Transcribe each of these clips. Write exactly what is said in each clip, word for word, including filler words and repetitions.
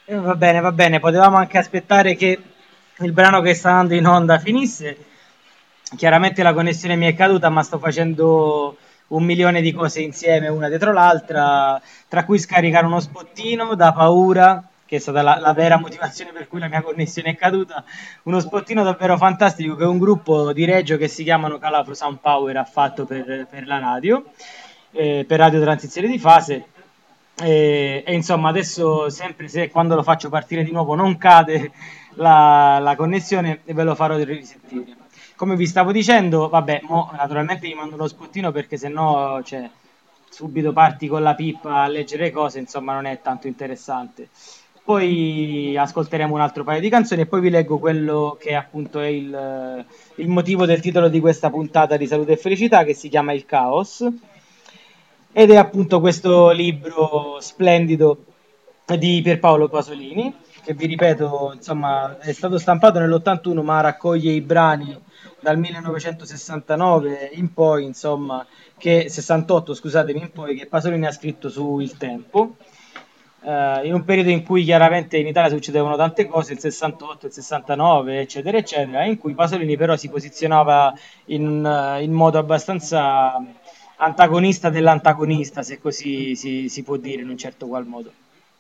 Eh, va bene, va bene, potevamo anche aspettare che il brano che sta andando in onda finisse. Chiaramente la connessione mi è caduta, ma sto facendo un milione di cose insieme, una dietro l'altra, tra cui scaricare uno spottino da paura, che è stata la, la vera motivazione per cui la mia connessione è caduta, uno spottino davvero fantastico che un gruppo di Reggio che si chiamano Calafro Sound Power ha fatto per, per la radio, eh, per Radio Transizione di Fase. E, e insomma, adesso sempre se quando lo faccio partire di nuovo non cade la, la connessione e ve lo farò risentire. Come vi stavo dicendo, vabbè, mo, naturalmente vi mando lo spottino perché sennò cioè, subito parti con la pippa a leggere cose, insomma non è tanto interessante. Poi ascolteremo un altro paio di canzoni e poi vi leggo quello che appunto è il, il motivo del titolo di questa puntata di Salute e Felicità, che si chiama Il Caos. Ed è appunto questo libro splendido di Pierpaolo Pasolini, che vi ripeto, insomma, è stato stampato nell'ottantuno, ma raccoglie i brani dal millenovecentosessantanove in poi, insomma, che sessantotto, scusatemi, in poi, che Pasolini ha scritto su Il Tempo. Uh, in un periodo in cui chiaramente in Italia succedevano tante cose, il sessantotto, il sessantanove, eccetera, eccetera, in cui Pasolini però si posizionava in, uh, in modo abbastanza antagonista dell'antagonista, se così si, si può dire in un certo qual modo.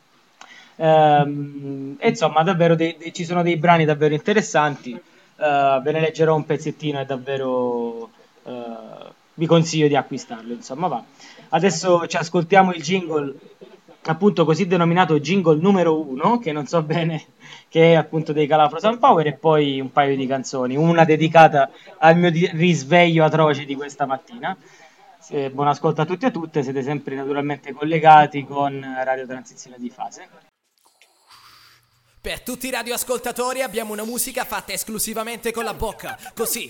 Um, e insomma, davvero dei, dei, ci sono dei brani davvero interessanti. Uh, ve ne leggerò un pezzettino e davvero uh, vi consiglio di acquistarlo. Insomma, va. Adesso ci ascoltiamo il jingle, appunto così denominato jingle numero uno, che non so bene, che è appunto dei Calafro Sound Power, e poi un paio di canzoni, una dedicata al mio di- risveglio atroce di questa mattina. Eh, buon ascolto a tutti e a tutte, siete sempre naturalmente collegati con Radio Transizione di Fase. Per tutti i radioascoltatori abbiamo una musica fatta esclusivamente con la bocca, così.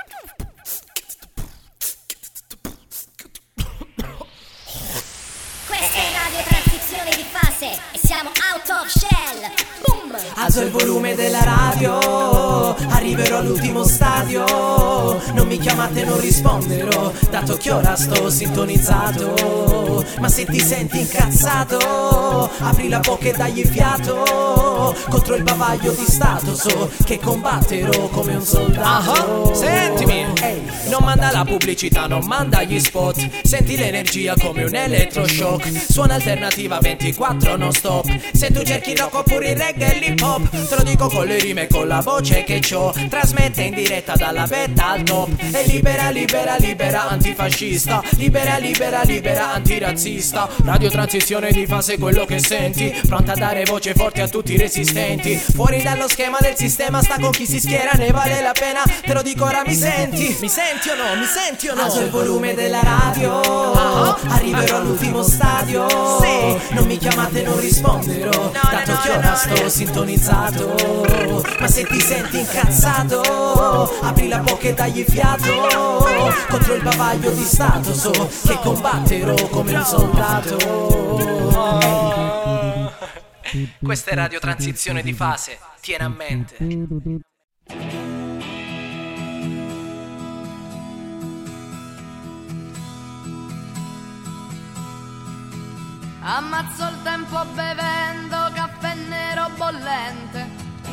Questa è Radio Transizione di Fase e siamo out of shell. Boom! Alzo il volume della radio, arriverò all'ultimo stadio. Non mi chiamate, non risponderò, dato che ora sto sintonizzato. Ma se ti senti incazzato, apri la bocca e dagli fiato. Contro il bavaglio di stato so che combatterò come un soldato. Uh-huh. Sentimi, Ehi, non manda la pubblicità, non manda gli spot. Senti l'energia come un elettroshock. Suona alternativa ventiquattro non stop. Se tu cerchi rock oppure il reggae e l'hip hop, te lo dico con le rime e con la voce che c'ho. Trasmette in diretta dalla vetta al top. E libera, libera, libera, antifascista. Libera, libera, libera, antirazzista. Radio Transizione di Fase, quello che senti. Pronta a dare voce forte a tutti i resistenti. Fuori dallo schema del sistema, sta con chi si schiera, ne vale la pena. Te lo dico ora, mi senti? Mi senti o no? Mi senti o no? alzo il volume della radio, uh-huh. arriverò all'ultimo stadio. Sì. Non mi chiamate, non risponderò, no, dato no, che no, ora no, sto no. sintonizzato. Ma se ti senti incazzato, apri la bocca e dagli fiato. Contro il bavaglio di stato so che combatterò come un soldato. Questa è Radio Transizione di Fase, tieni a mente. Ammazzo il tempo bevendo caffè nero bollente.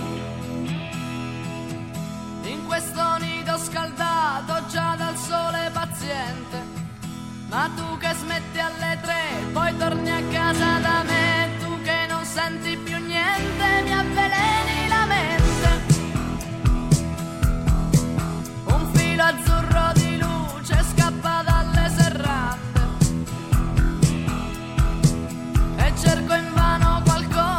In questo nido scaldato già dal sole paziente. Ma tu che smetti alle tre, poi torni a casa da me. Tu che non senti più niente, mi avveleni la mente. Un filo azzurro di luce scappa dalle serrate. E cerco invano qualcosa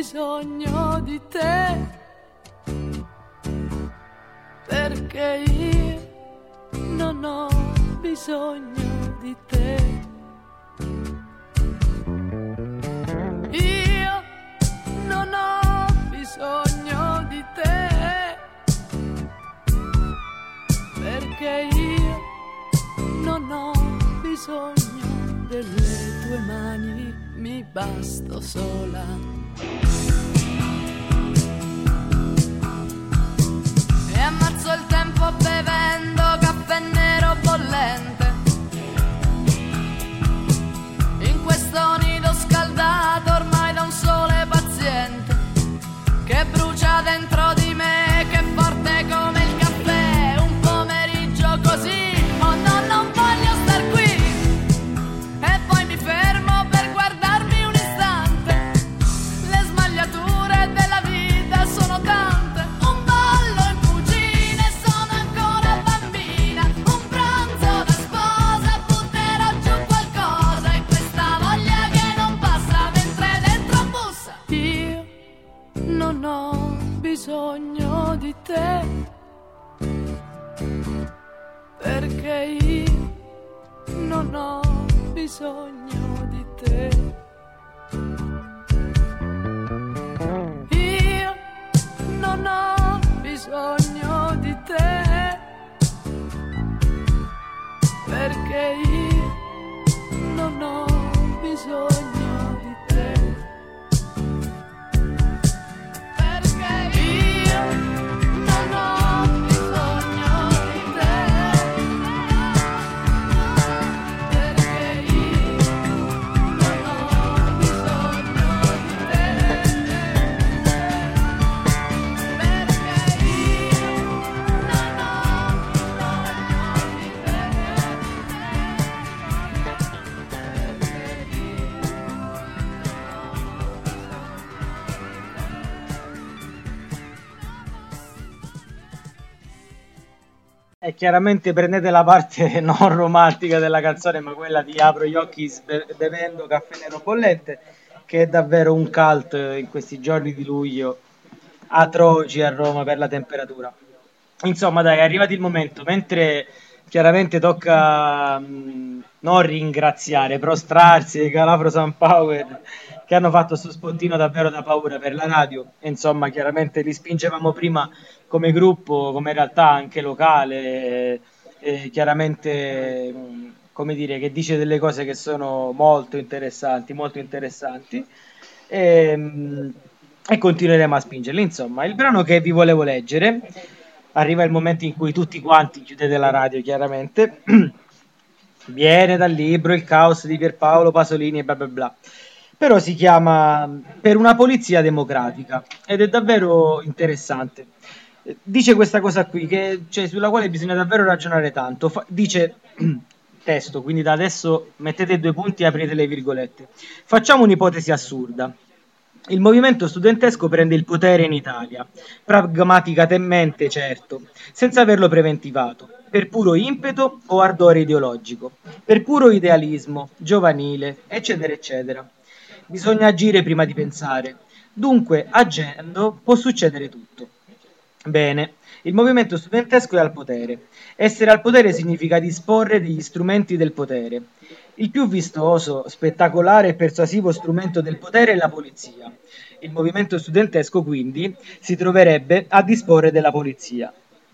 bisogno di te, perché io non ho bisogno di te. Io non ho bisogno di te, perché io non ho bisogno delle tue mani, mi basto sola. E ammazzo il tempo bevendo caffè nero bollente in questo nido scaldato ormai da un sole paziente che brucia dentro di me, che è forte come il caffè. Un pomeriggio così, oh no, non voglio star qui. E poi mi fermo per guardarmi un istante. Le smagliature della vita sono tante. Un ballo in cucina e sono ancora bambina. Un pranzo da sposa, butterò giù qualcosa. E questa voglia che non passa mentre dentro bussa. Io non ho bisogno di te, perché io non ho bisogno di te. Io non ho bisogno di te, perché io non ho bisogno di te. Perché io non ho bisogno di te, perché io non ho bisogno di te, perché io non ho bisogno di E chiaramente prendete la parte non romantica della canzone, ma quella di Apro gli occhi sbe- bevendo caffè nero bollente, che è davvero un cult in questi giorni di luglio atroci a Roma per la temperatura. Insomma, dai, è arrivato il momento, mentre chiaramente tocca mh, non ringraziare, prostrarsi ai Calafro San Power che hanno fatto questo spottino davvero da paura per la radio. E insomma, chiaramente li spingevamo prima come gruppo, come realtà anche locale, e chiaramente, mh, come dire, che dice delle cose che sono molto interessanti, molto interessanti. E, mh, e continueremo a spingerli. Insomma, il brano che vi volevo leggere, arriva il momento in cui tutti quanti chiudete la radio, chiaramente, viene dal libro Il caos di Pierpaolo Pasolini e bla bla bla. Però si chiama Per una polizia democratica ed è davvero interessante. Dice questa cosa qui, che, cioè, sulla quale bisogna davvero ragionare tanto. Fa- dice, testo, quindi da adesso mettete due punti e aprite le virgolette. Facciamo un'ipotesi assurda. Il movimento studentesco prende il potere in Italia, pragmaticamente certo, senza averlo preventivato, per puro impeto o ardore ideologico, per puro idealismo, giovanile, eccetera, eccetera. Bisogna agire prima di pensare. Dunque, agendo, può succedere tutto. Bene, il movimento studentesco è al potere. Essere al potere significa disporre degli strumenti del potere. Il più vistoso, spettacolare e persuasivo strumento del potere è la polizia. Il movimento studentesco, quindi, si troverebbe a disporre della polizia.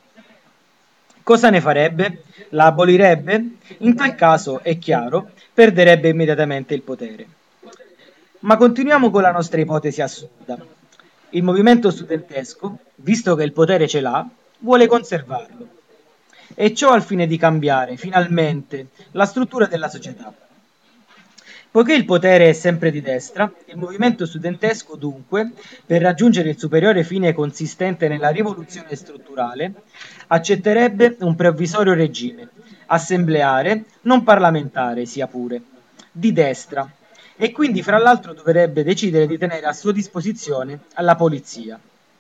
Cosa ne farebbe? La abolirebbe? In tal caso, è chiaro, perderebbe immediatamente il potere. Ma continuiamo con la nostra ipotesi assurda. Il movimento studentesco, visto che il potere ce l'ha, vuole conservarlo. E ciò al fine di cambiare, finalmente, la struttura della società. Poiché il potere è sempre di destra, il movimento studentesco, dunque, per raggiungere il superiore fine consistente nella rivoluzione strutturale, accetterebbe un provvisorio regime, assembleare, non parlamentare sia pure, di destra, e quindi fra l'altro dovrebbe decidere di tenere a sua disposizione la polizia.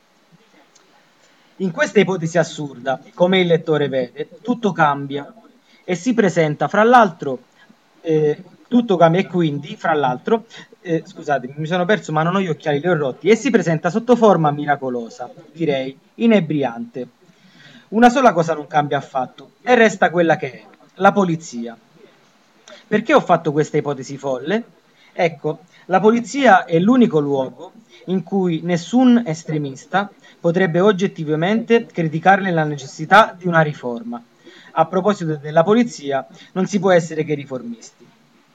In questa ipotesi assurda, come il lettore vede, tutto cambia e si presenta fra l'altro eh, Tutto cambia e quindi, fra l'altro, eh, scusatemi, mi sono perso ma non ho gli occhiali, li ho rotti, e si presenta sotto forma miracolosa, direi inebriante. Una sola cosa non cambia affatto e resta quella che è, la polizia. Perché ho fatto questa ipotesi folle? Ecco, la polizia è l'unico luogo in cui nessun estremista potrebbe oggettivamente criticarne la necessità di una riforma. A proposito della polizia, non si può essere che riformisti.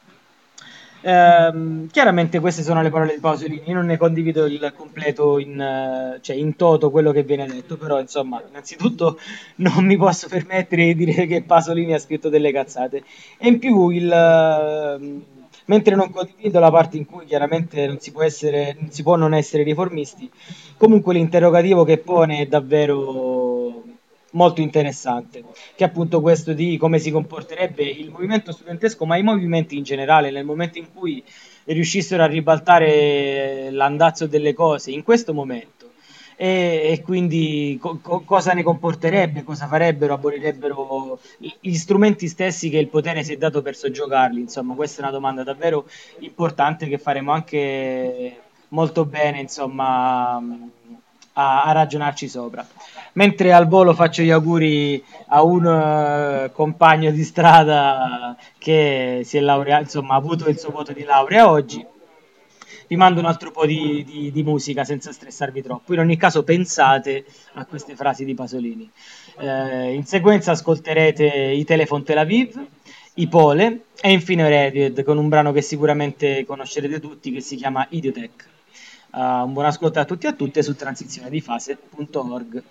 Ehm, chiaramente queste sono le parole di Pasolini, io non ne condivido il completo in, eh, cioè in toto quello che viene detto, però insomma, innanzitutto non mi posso permettere di dire che Pasolini ha scritto delle cazzate. E in più, il, ehm, mentre non condivido la parte in cui chiaramente non si può essere, non si può non essere riformisti, comunque l'interrogativo che pone è davvero molto interessante, che è appunto questo di come si comporterebbe il movimento studentesco, ma i movimenti in generale, nel momento in cui riuscissero a ribaltare l'andazzo delle cose in questo momento. E, e quindi co- co- cosa ne comporterebbe, cosa farebbero, abolirebbero gli strumenti stessi che il potere si è dato per soggiogarli. Insomma, questa è una domanda davvero importante che faremo anche molto bene, insomma, a, a ragionarci sopra. Mentre al volo faccio gli auguri a un eh, compagno di strada che si è laureato, insomma, ha avuto il suo voto di laurea oggi. Vi mando un altro po' di, di- di musica senza stressarvi troppo. In ogni caso, pensate a queste frasi di Pasolini. Eh, in sequenza ascolterete i Telephone Tel Aviv, i Pole e infine Radiohead con un brano che sicuramente conoscerete tutti che si chiama Idiotech. Eh, un buon ascolto a tutti e a tutte su transizione di fase punto org.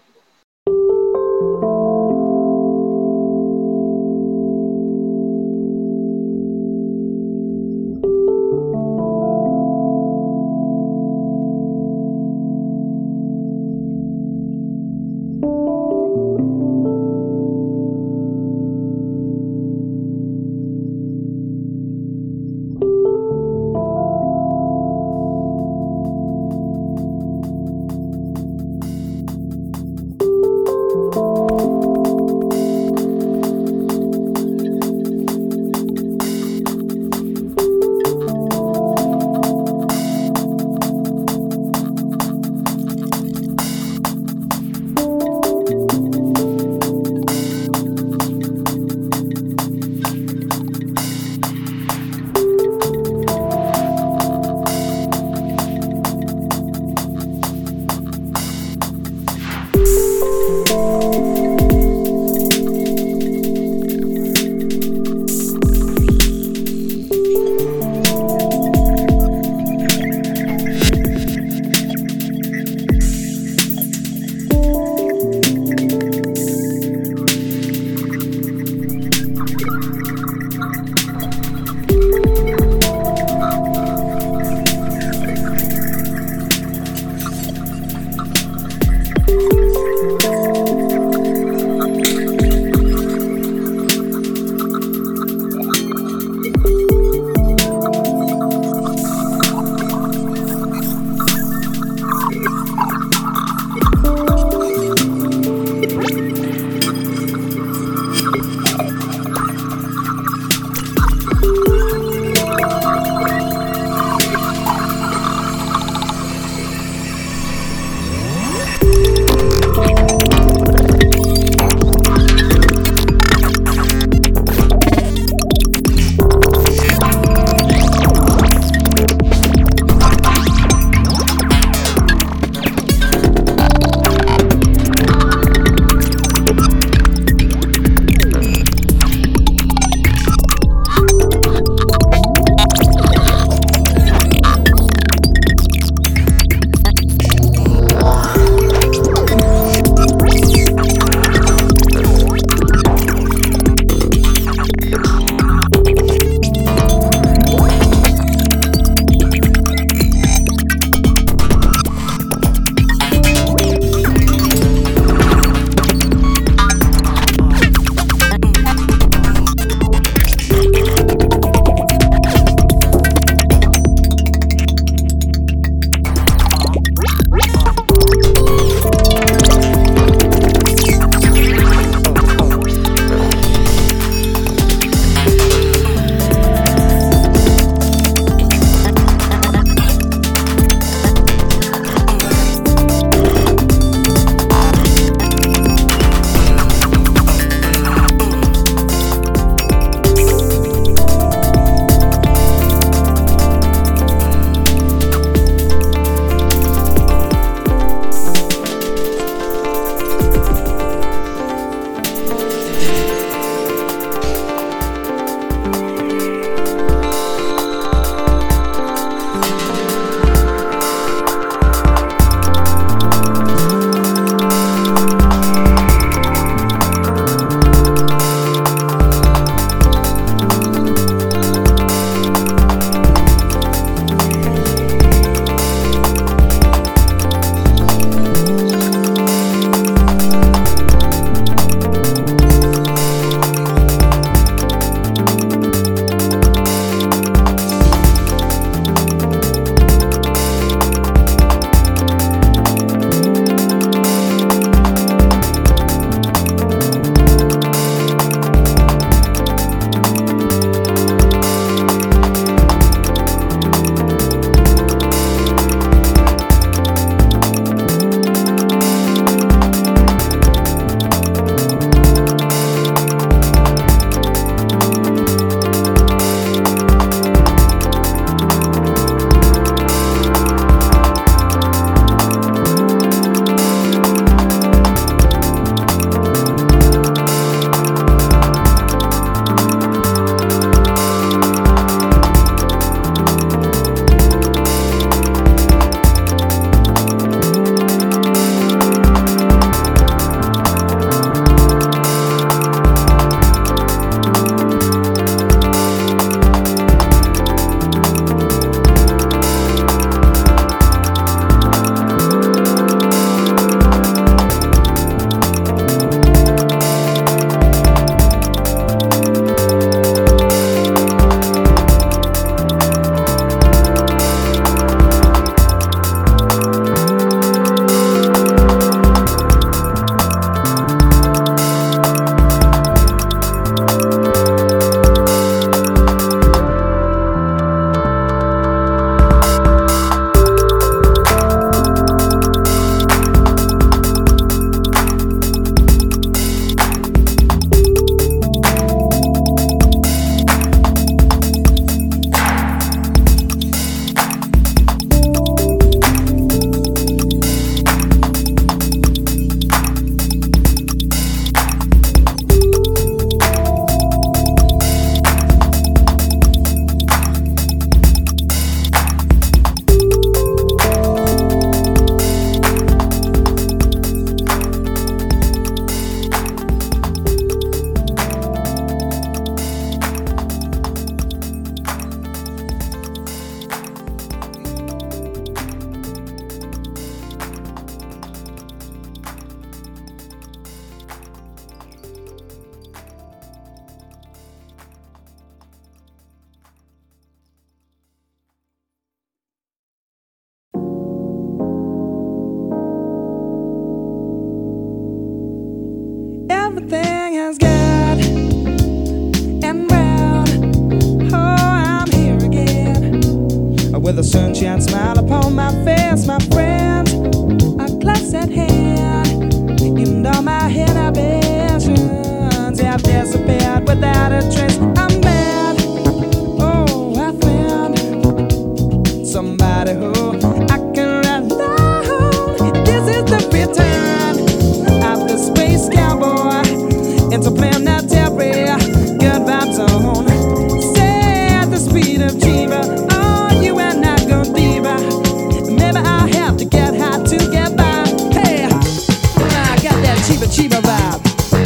with a sunshine smile upon my face, my friends, a close at hand, and all my inhibitions have disappeared without a trace. I'm mad, oh, I found somebody who I can rely on. This is the return of the space cowboy interplanetary good vibes zone. Say at the speed of Chiba, oh, you and I go deeper. Maybe I'll have to get high to get by. Hey, I got that Chiba Chiba vibe.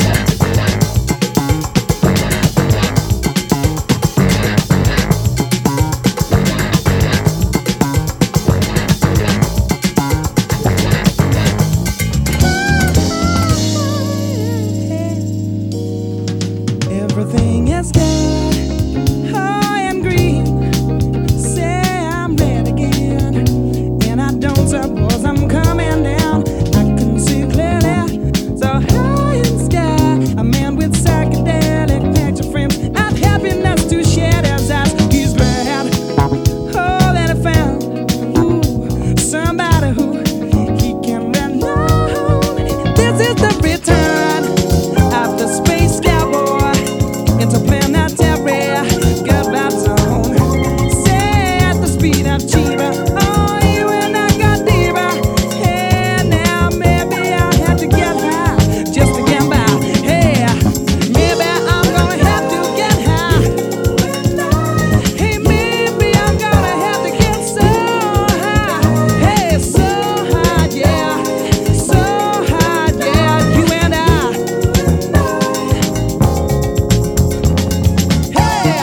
Everything is good, high and green. Say I'm red again, and I don't suppose I'm coming down. I can see clearly, so high in the sky. A man with psychedelic picture frames and happiness to share his eyes. He's glad, oh, that I found ooh, somebody who he can rely on. This is the return of the space cowboy interplanetary good vibes zone. Say at the speed of Chiba, oh, you and I got deeper. Hey, now maybe I'll have to get high just to get by. Hey, maybe I'm gonna have to get high. Hey, maybe I'm gonna have to get so high. Hey, so high, yeah, so high, yeah, you and I. Hey,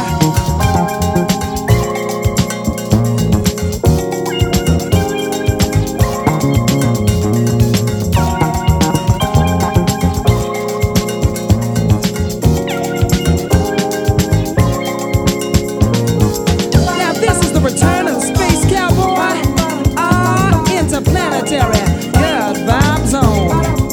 now this is the return of the space cowboy. Ah, interplanetary good vibe zone.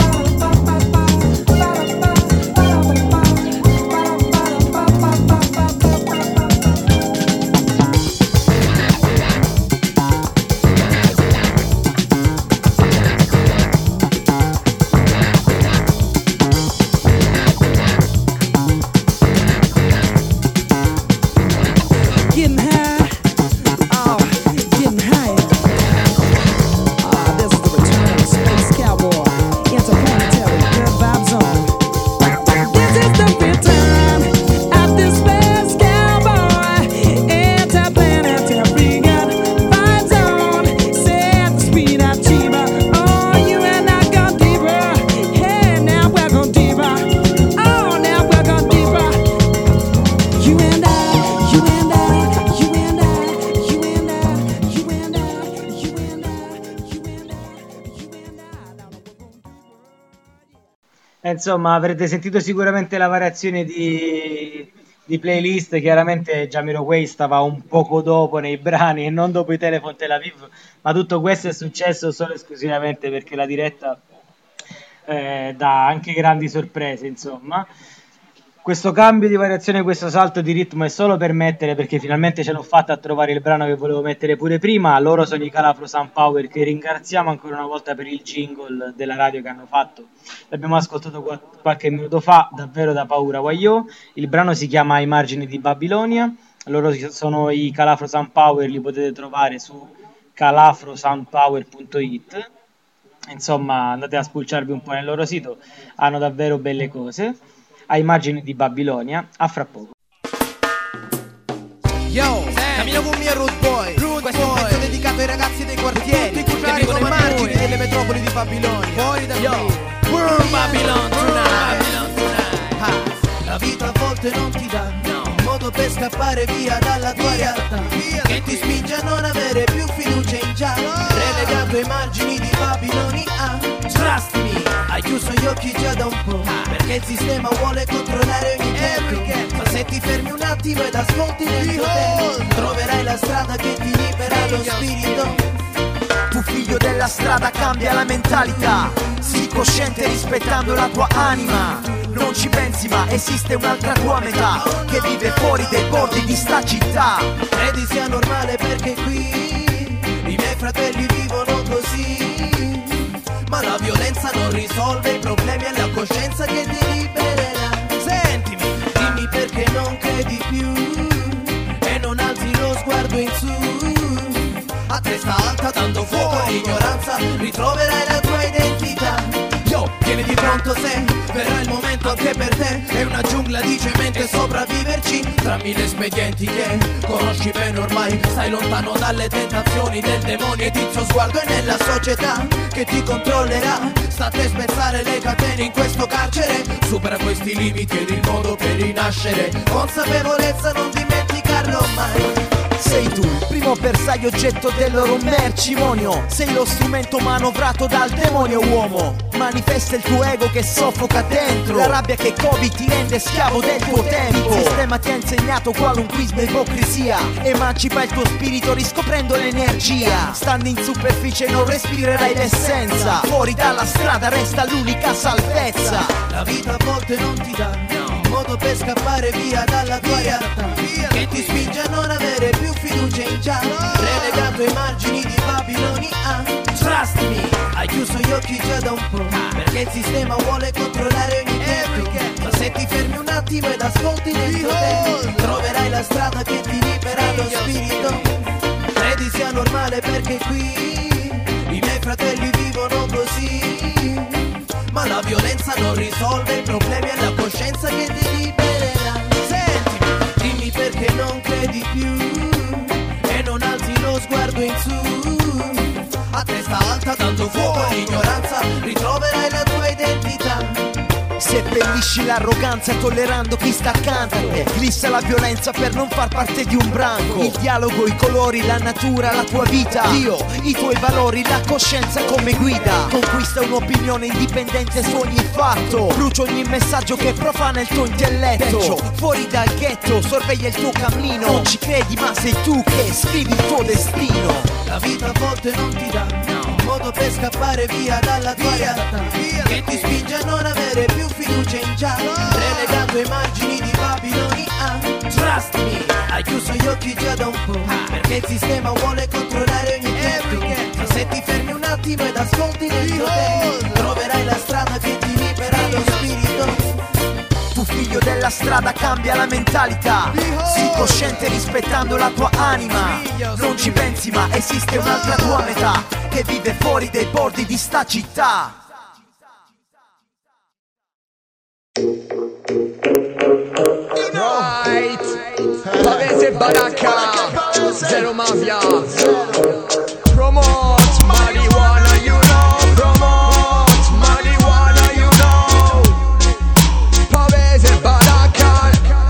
Getting high, oh, getting higher. Ah, this is the return of the space cowboy, interplanetary good vibe zone. This is the return of the space cowboy, interplanetary good vibe zone. Say at the speed of Chiba, oh, you and I go deeper. Hey, now we're going deeper. Oh, now we're going deeper. You and I, you and I, you and I, you and I, you and I, you and I, you and I, you and I. Eh, Insomma, avrete sentito sicuramente la variazione di, di playlist. Chiaramente Jamiroquai stava un poco dopo nei brani e non dopo i Telephone Tel Aviv, ma tutto questo è successo solo e esclusivamente perché la diretta eh, dà anche grandi sorprese, insomma. Questo cambio di variazione, questo salto di ritmo è solo per mettere, perché finalmente ce l'ho fatta a trovare il brano che volevo mettere pure prima. Loro sono i Calafro Sunpower, che ringraziamo ancora una volta per il jingle della radio che hanno fatto. L'abbiamo ascoltato qual- qualche minuto fa, davvero da paura, guagliò. Il brano si chiama Ai margini di Babilonia. Loro sono i Calafro Sunpower, li potete trovare su calafro sunpower punto it. Insomma, andate a spulciarvi un po' nel loro sito, hanno davvero belle cose. Ai margini di Babilonia, a fra poco. Yo, cammino con mio Rude Boy. Rude Questo Boy. È un pezzo dedicato ai ragazzi dei quartieri che vivono ai margini delle metropoli di Babilonia. Fuori da qui. We're Babylon tonight. Babylon tonight. Ha. La vita a volte non ti dà no. un modo per scappare via dalla tua via, realtà via che ti spinge a non avere più fiducia in già no. Relegato ai margini di Babilonia. Trust me, hai chiuso gli occhi già da un po' ah. perché il sistema vuole controllare ogni getto. Ma se ti fermi un attimo ed ascolti nel tuo tempo, troverai la strada che ti libera lo spirito. Tu figlio della strada, cambia la mentalità, sii cosciente rispettando la tua anima. Non ci pensi ma esiste un'altra tua metà che vive fuori dai bordi di sta città. Credi sia normale perché qui fratelli vivono così, ma la violenza non risolve i problemi, è la coscienza che ti libererà. Sentimi, dimmi perché non credi più e non alzi lo sguardo in su. A testa alta dando fuoco all'ignoranza ritroverai la tua identità. Yo, tieniti pronto se verrà il momento anche per te. È una giungla di cemento e sopravviverci tra mille espedienti che conosci bene ormai. Stai lontano dalle tentazioni del demonio ed il suo sguardo è nella società che ti controllerà. Sta a te spezzare le catene in questo carcere. Supera questi limiti ed il modo per rinascere. Consapevolezza, non dimenticarlo mai. Sei tu, il primo bersaglio oggetto del loro mercimonio. Sei lo strumento manovrato dal demonio uomo. Manifesta il tuo ego che soffoca dentro. La rabbia che covi ti rende schiavo del tuo tempo. Il sistema ti ha insegnato qualunquismo e ipocrisia. Emancipa il tuo spirito riscoprendo l'energia. Stando in superficie non respirerai l'essenza. Fuori dalla strada resta l'unica salvezza. La vita a volte non ti dà un modo per scappare via dalla tua realtà, che ti spinge a non avere più fiducia in già, relegato ai margini di Babilonia. Trust me, hai chiuso gli occhi già da un po', perché il sistema vuole controllare ogni tempo. Ma se ti fermi un attimo ed ascolti dentro te, troverai la strada che ti libera lo spirito. Credi sia normale perché qui i miei fratelli vivono così, ma la violenza non risolve i problemi, è la coscienza che ti libererà. Sentimi, dimmi perché non credi più e non alzi lo sguardo in su. A testa alta dando fuoco all'ignoranza ritroverai la tua identità. Seppellisci l'arroganza tollerando chi sta accanto a te. Glissa la violenza per non far parte di un branco. Il dialogo, i colori, la natura, la tua vita, Dio, i tuoi valori, la coscienza come guida. Conquista un'opinione indipendente su ogni fatto. Brucia ogni messaggio che profana il tuo intelletto. Peggio, fuori dal ghetto, sorveglia il tuo cammino. Non ci credi ma sei tu che scrivi il tuo destino. La vita a volte non ti dà un modo per scappare via dalla tua realtà, che ti spinge a non avere più fiducia in già, relegato ai margini di Babilonia. Trust me, hai chiuso gli occhi già da un po', perché il sistema vuole controllare ogni tempo. Ma se ti fermi un attimo ed ascolti dentro te, troverai la strada che ti libera lo spirito. Tu figlio della strada cambia la mentalità. Sii cosciente rispettando la tua anima. Non ci pensi ma esiste un'altra tua metà che vive fuori dai bordi di sta città. Right, Pavese Baracca, Zero Mafia, promote marijuana, you know, promote marijuana, you know, Pavese Baracca,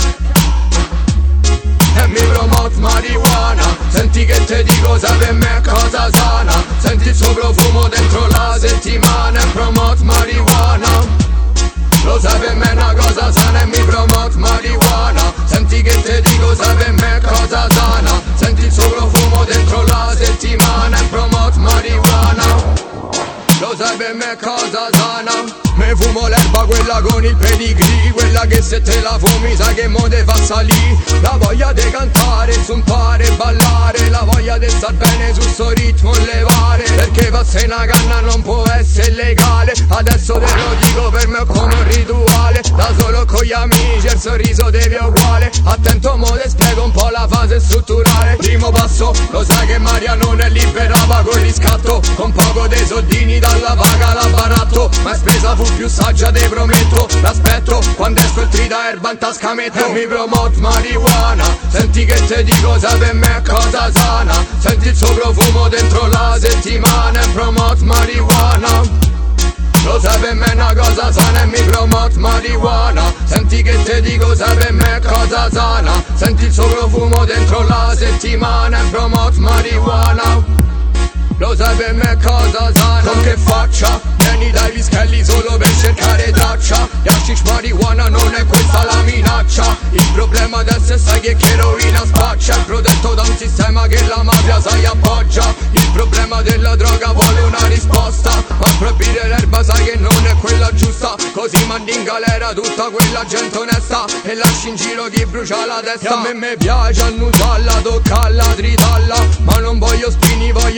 e mi promote marijuana, senti che te dico, sa per me cosa sana, senti il suo profumo dentro la settimana, e promote marijuana. Lo sai per me è una cosa sana e mi promote marijuana. Senti che te dico, sai per me è cosa sana. Senti il suo profumo dentro la settimana e promote marijuana. Lo sai per me è cosa sana. Me fumo l'erba quella con il pedigree, quella che se te la fumi sai che mo te fa salì. La voglia di cantare, zompare, ballare, la voglia di star bene su sto ritmo levare. Perché passare una canna non può essere legale. Adesso te lo dico, per me è come un rituale. Da solo con gli amici il sorriso devi uguale. Attento mo te spiego un po' la fase strutturale. Primo passo, lo sai che Maria non è libera, va con riscatto. Con poco dei soldini dalla paga la baratto. Ma è spesa fu più saggia, te prometto. L'aspetto, quando esco il tri da erba in tasca metto. E mi promote marijuana. Senti che te dico, sai per me è cosa sana. Senti il suo profumo dentro la settimana e promote marijuana. Lo sai per me è una cosa sana e mi promote marijuana. Senti che te dico, sai per me è cosa sana. Senti il suo profumo dentro la settimana e promote marijuana. Lo sai per me è cosa sana. Con che faccia? Vieni dai pischelli solo per cercare traccia. Gli hashish marijuana non è questa la minaccia. Il problema adesso è sai che che rovina spaccia. È protetto da un sistema che la mafia sai appoggia. Il problema della droga vuole una risposta. Ma proibire l'erba sai che non è quella giusta. Così mandi in galera tutta quella gente onesta e lasci in giro chi brucia la testa. E a me mi piace annusarla, toccarla, tritalla, ma non voglio spini, voglio averci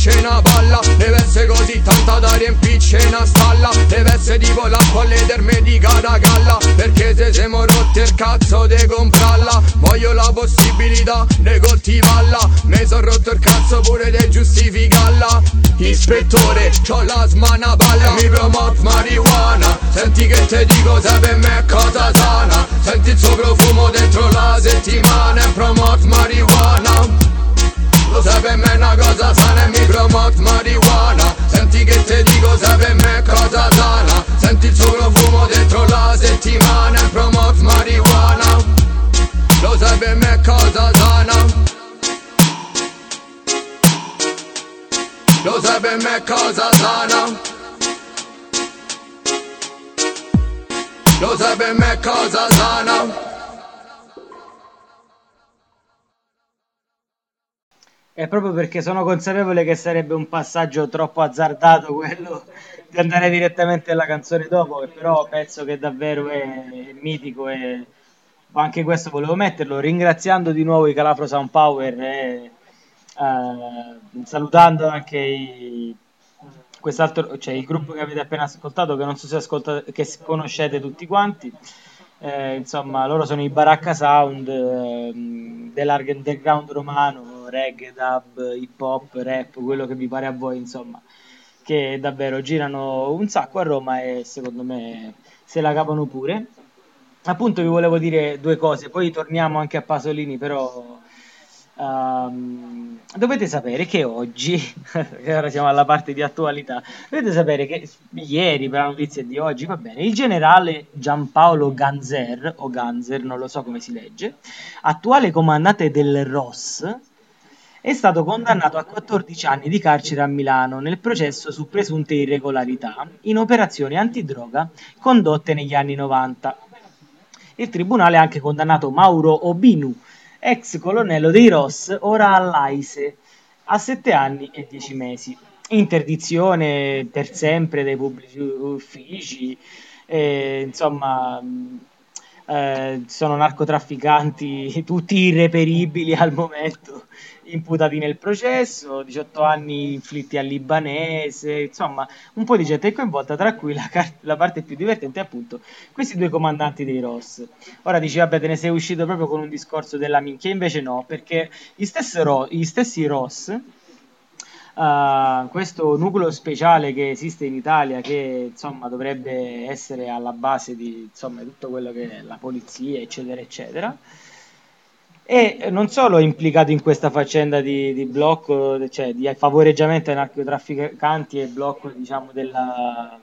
riempirci una palla, deve essere così tanta da riempirci una stalla, deve essere tipo l'acqua alle terme di Caracalla, perché se siamo rotti il cazzo di comprarla, voglio la possibilità di coltivarla, mi son rotto il cazzo pure di giustificarla. Ispettore, c'ho l'asma una palla, mi promote marijuana, senti che te dico se per me è cosa sana, senti il suo profumo dentro la settimana e promote marijuana. Lo sai per me è una cosa sana e mi promote marijuana, senti che te dico se per me è cosa sana, senti il suo profumo dentro la settimana e promote marijuana. Lo sai per me è cosa sana, lo sai per me è cosa sana, lo sai per me è cosa sana. È proprio perché sono consapevole che sarebbe un passaggio troppo azzardato quello di andare direttamente alla canzone dopo, che però penso che davvero è mitico e anche questo volevo metterlo, ringraziando di nuovo i Calafro Sound Power e eh, salutando anche i, quest'altro, cioè il gruppo che avete appena ascoltato, che non so se ascoltate, che conoscete tutti quanti. Eh, insomma, loro sono i Baracca Sound eh, dell'underground romano, reggae, dub, hip hop, rap, quello che vi pare a voi, insomma, che davvero girano un sacco a Roma e secondo me se la capano pure. Appunto vi volevo dire due cose, poi torniamo anche a Pasolini, però um, dovete sapere che oggi, che ora siamo alla parte di attualità, dovete sapere che ieri, per la notizia di oggi, va bene, il generale Giampaolo Ganzer, o Ganzer, non lo so come si legge, attuale comandante del R O S, è stato condannato a quattordici anni di carcere a Milano nel processo su presunte irregolarità in operazioni antidroga condotte negli anni novanta. Il tribunale ha anche condannato Mauro Obinu, ex colonnello dei R O S, ora all'AISE, a sette anni e dieci mesi. Interdizione per sempre dai pubblici uffici, eh, insomma, eh, sono narcotrafficanti tutti irreperibili al momento, imputati nel processo, diciotto anni inflitti al libanese, insomma un po' di gente è coinvolta, tra cui la, car- la parte più divertente è appunto questi due comandanti dei R O S. Ora dici vabbè te ne sei uscito proprio con un discorso della minchia, invece no, perché gli stessi, Ro- gli stessi R O S, uh, questo nucleo speciale che esiste in Italia, che insomma dovrebbe essere alla base di insomma tutto quello che è la polizia eccetera eccetera, e non solo è implicato in questa faccenda di, di blocco, cioè di favoreggiamento ai narcotrafficanti e blocco diciamo della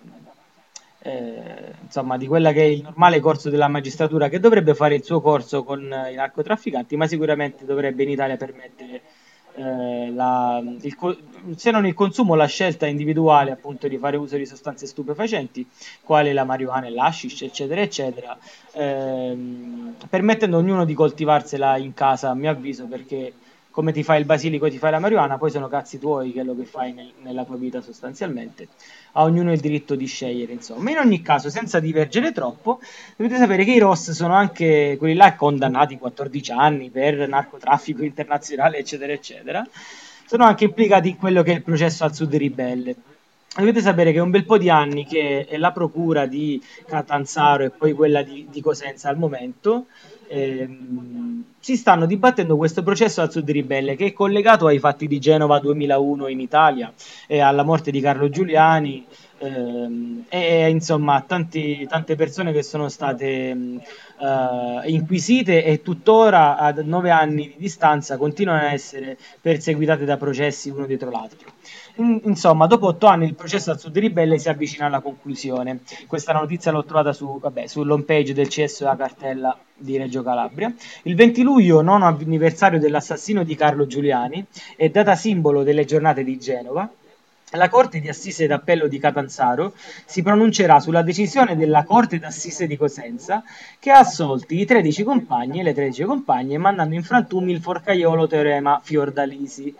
eh, insomma di quella che è il normale corso della magistratura, che dovrebbe fare il suo corso con i narcotrafficanti, ma sicuramente dovrebbe in Italia permettere eh, la, il, se non il consumo, la scelta individuale appunto di fare uso di sostanze stupefacenti quali la marijuana e l'hashish eccetera eccetera, ehm, permettendo a ognuno di coltivarsela in casa, a mio avviso, perché come ti fai il basilico ti fai la marijuana, poi sono cazzi tuoi, che è quello che fai nel, nella tua vita sostanzialmente, a ognuno il diritto di scegliere, insomma. In ogni caso, senza divergere troppo, dovete sapere che i R O S sono anche quelli là condannati quattordici anni per narcotraffico internazionale eccetera eccetera, sono anche implicati in quello che è il processo al Sud ribelle. Dovete sapere che è un bel po' di anni che è la procura di Catanzaro e poi quella di, di Cosenza al momento ehm, si stanno dibattendo questo processo al Sud ribelle, che è collegato ai fatti di Genova duemilauno in Italia e alla morte di Carlo Giuliani ehm, e insomma tanti, tante persone che sono state uh, inquisite e tuttora a nove anni di distanza continuano a essere perseguitate da processi uno dietro l'altro. Insomma, dopo otto anni il processo al Sud ribelle si avvicina alla conclusione. Questa notizia l'ho trovata su, vabbè, sull'home page del C S O A Cartella di Reggio Calabria. Il venti luglio, nono anniversario dell'assassino di Carlo Giuliani, è data simbolo delle giornate di Genova. La Corte di Assise d'Appello di Catanzaro si pronuncerà sulla decisione della Corte d'Assise di Cosenza, che ha assolti i tredici compagni e le tredici compagne, mandando in frantumi il forcaiolo Teorema Fiordalisi,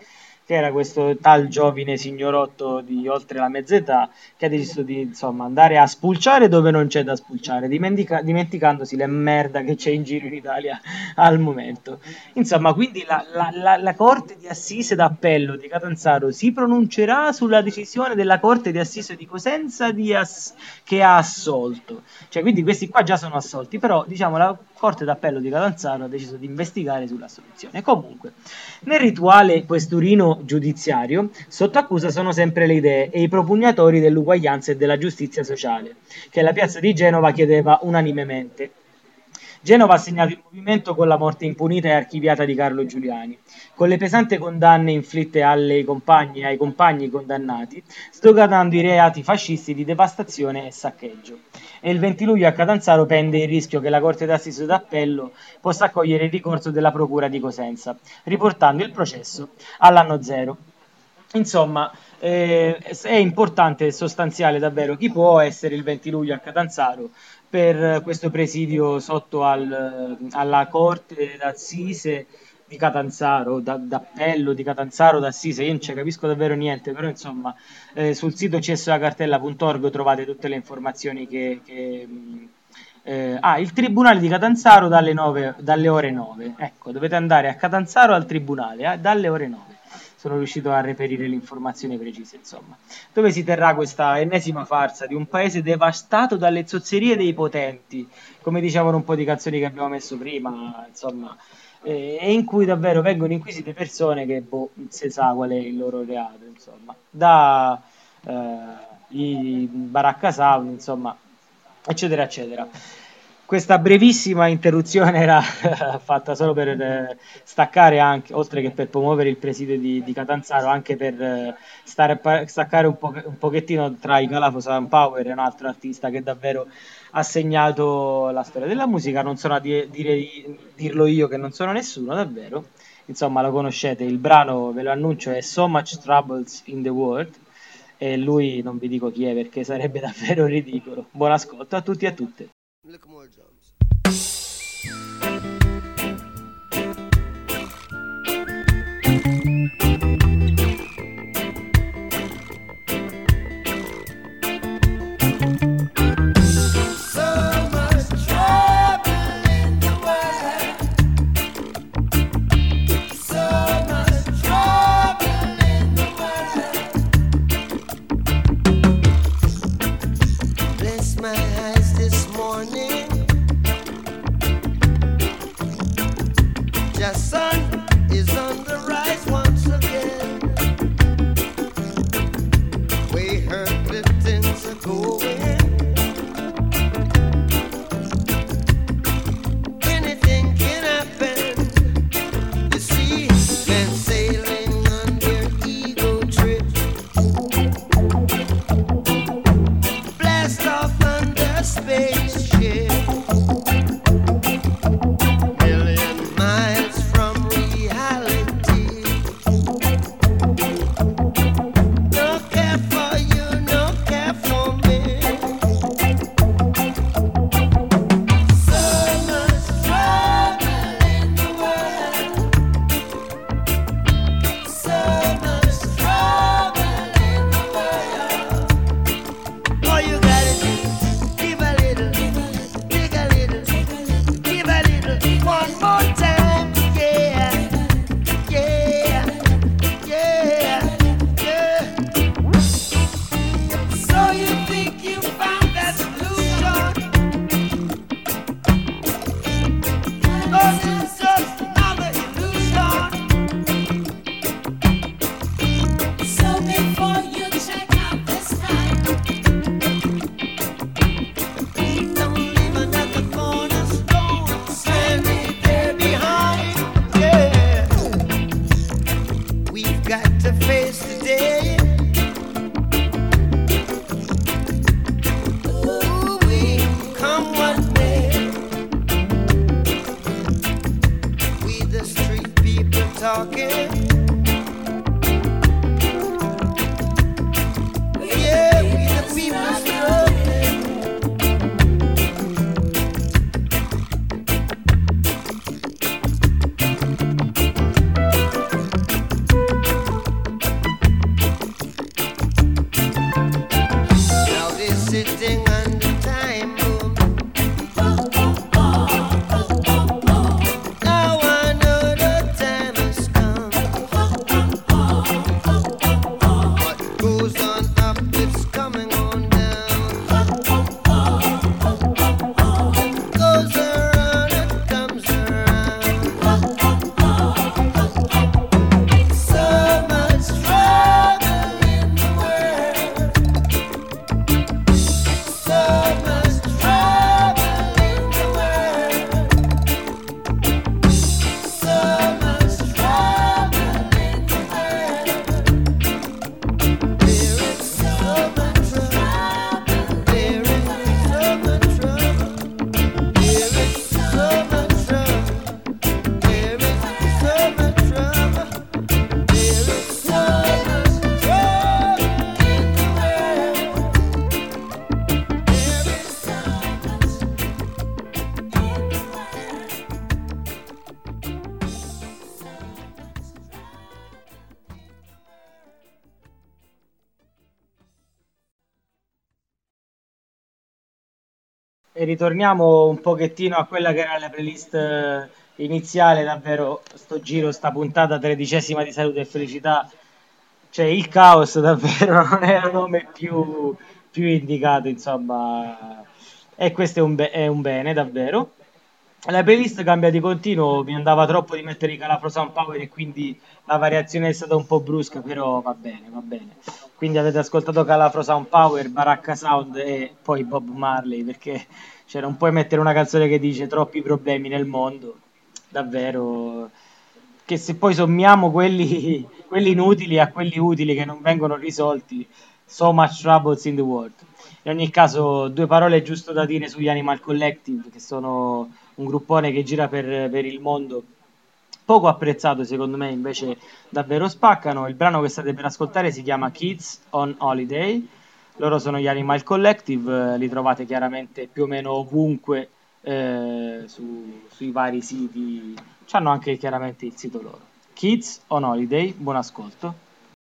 che era questo tal giovine signorotto di oltre la mezz'età che ha deciso di insomma andare a spulciare dove non c'è da spulciare, dimentica- dimenticandosi la merda che c'è in giro in Italia al momento. Insomma, quindi la, la- la- la Corte di Assise d'Appello di Catanzaro si pronuncerà sulla decisione della Corte di Assise di Cosenza di ass- che ha assolto. Cioè, quindi questi qua già sono assolti, però diciamo la Corte d'Appello di Catanzaro ha deciso di investigare sull'assoluzione. Comunque, nel rituale questurino giudiziario, sotto accusa sono sempre le idee e i propugnatori dell'uguaglianza e della giustizia sociale, che la piazza di Genova chiedeva unanimemente. Genova ha segnato il movimento con la morte impunita e archiviata di Carlo Giuliani, con le pesanti condanne inflitte alle compagni e ai compagni condannati, sdoganando i reati fascisti di devastazione e saccheggio. E il venti luglio a Catanzaro pende il rischio che la Corte d'Assise d'Appello possa accogliere il ricorso della Procura di Cosenza, riportando il processo all'anno zero. Insomma, eh, è importante e sostanziale davvero chi può essere il venti luglio a Catanzaro per questo presidio sotto al, alla Corte d'Assise di Catanzaro, da, d'appello di Catanzaro d'Assise. Io non ci capisco davvero niente, però insomma eh, sul sito c s a cartella punto org trovate tutte le informazioni che... che eh, ah, il Tribunale di Catanzaro dalle, nove, dalle ore nove. Ecco, dovete andare a Catanzaro al Tribunale eh, dalle ore nove. Sono riuscito a reperire l'informazione precisa, insomma, dove si terrà questa ennesima farsa di un paese devastato dalle zozzerie dei potenti, come dicevano un po' di canzoni che abbiamo messo prima, insomma, eh, e in cui davvero vengono inquisite persone che, boh, si sa qual è il loro reato, insomma, da eh, i Baracca Sound, insomma, eccetera, eccetera. Questa brevissima interruzione era fatta solo per eh, staccare anche, oltre che per promuovere il presidio di, di Catanzaro, anche per eh, stare, pa- staccare un, po- un pochettino tra i Calafo Sunpower e un altro artista che davvero ha segnato la storia della musica. Non sono a dire, dire, dirlo io che non sono nessuno, davvero. Insomma, lo conoscete, il brano, ve lo annuncio, è So Much Troubles in the World, e lui non vi dico chi è perché sarebbe davvero ridicolo. Buon ascolto a tutti e a tutte. Look more drums. Bless my eyes this morning. E ritorniamo un pochettino a quella che era la playlist eh, iniziale, davvero sto giro, sta puntata tredicesima di Salute e Felicità, cioè il caos davvero non era il nome più, più indicato, insomma, e questo è un, be- è un bene davvero. La playlist cambia di continuo, mi andava troppo di mettere i Calafro Sound Power e quindi la variazione è stata un po' brusca, però va bene, va bene. Quindi avete ascoltato Calafro Sound Power, Baracca Sound e poi Bob Marley, perché cioè, non puoi mettere una canzone che dice troppi problemi nel mondo, davvero, che se poi sommiamo quelli, quelli inutili a quelli utili che non vengono risolti, so much troubles in the world. In ogni caso, due parole giusto da dire sugli Animal Collective, che sono un gruppone che gira per, per il mondo, poco apprezzato secondo me, invece davvero spaccano. Il brano che state per ascoltare si chiama Kids on Holiday, loro sono gli Animal Collective, eh, li trovate chiaramente più o meno ovunque eh, su- sui vari siti, hanno anche chiaramente il sito loro. Kids on Holiday, buon ascolto.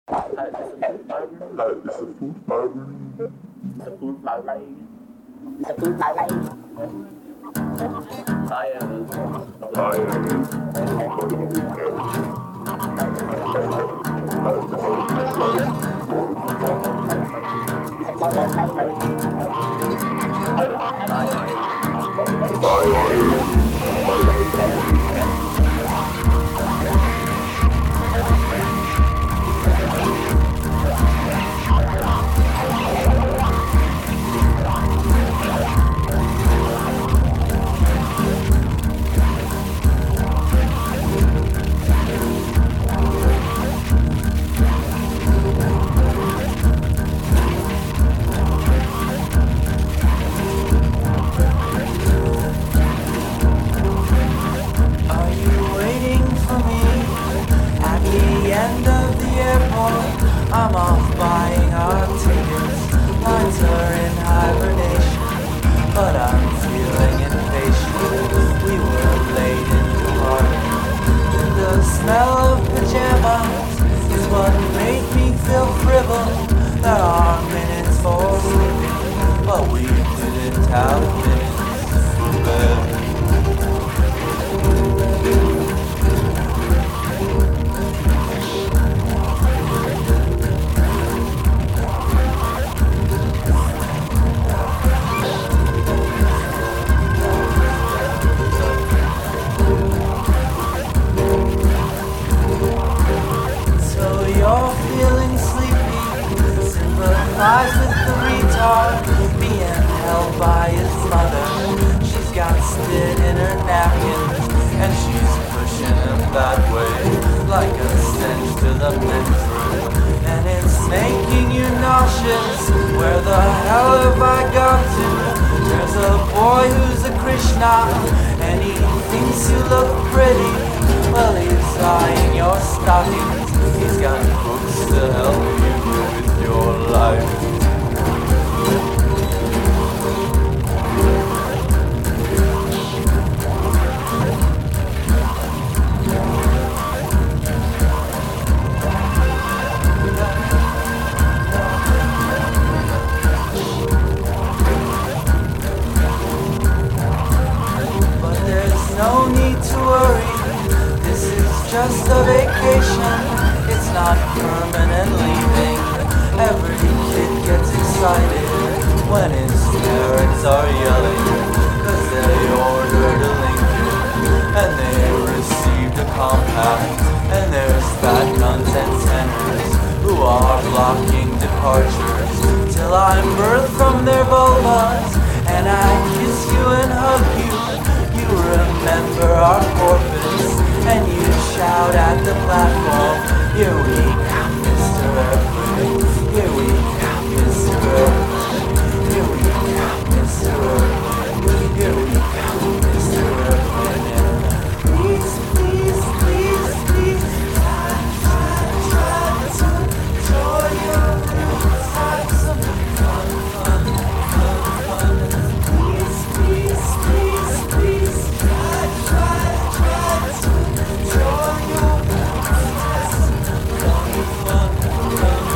Are you waiting for me at the end of the airport? I'm off buying our tickets. Lines are in hibernation, but I'm feeling impatient. We were late in departing. The smell of pajamas is what made me feel frivolous. There are minutes for sleeping, but we didn't have minutes for bed. So you're feeling sleepy, sympathize with the retard, being held by his mother. She's got spit in her napkins, and she's pushing him that way, like a stench to the men's room. And it's making you nauseous, where the hell have I gone to? There's a boy who's a Krishna, and he thinks you look pretty. Well, he's eyeing your stockings, he's got books to help you with your life. But there's no need to worry, this is just a vacation, it's not permanent leaving. Every kid gets excited when his parents are yelling, cause they ordered a Lincoln and they received a compact. And there's fat content tenors who are blocking departures till I'm birthed from their vulvas and I kiss you and hug you. You remember our corpus and you shout at the platform, here we come, Mister Earthquake, here we come, Mister Earthquake, here we come, Mister Earthquake, here we come, Mister Earthquake. Please, please, please, please, try, try, try to enjoy your roots, have some fun, fun, fun, fun. Please, please, please, please, try, try, try to enjoy your roots, have some fun, fun, fun.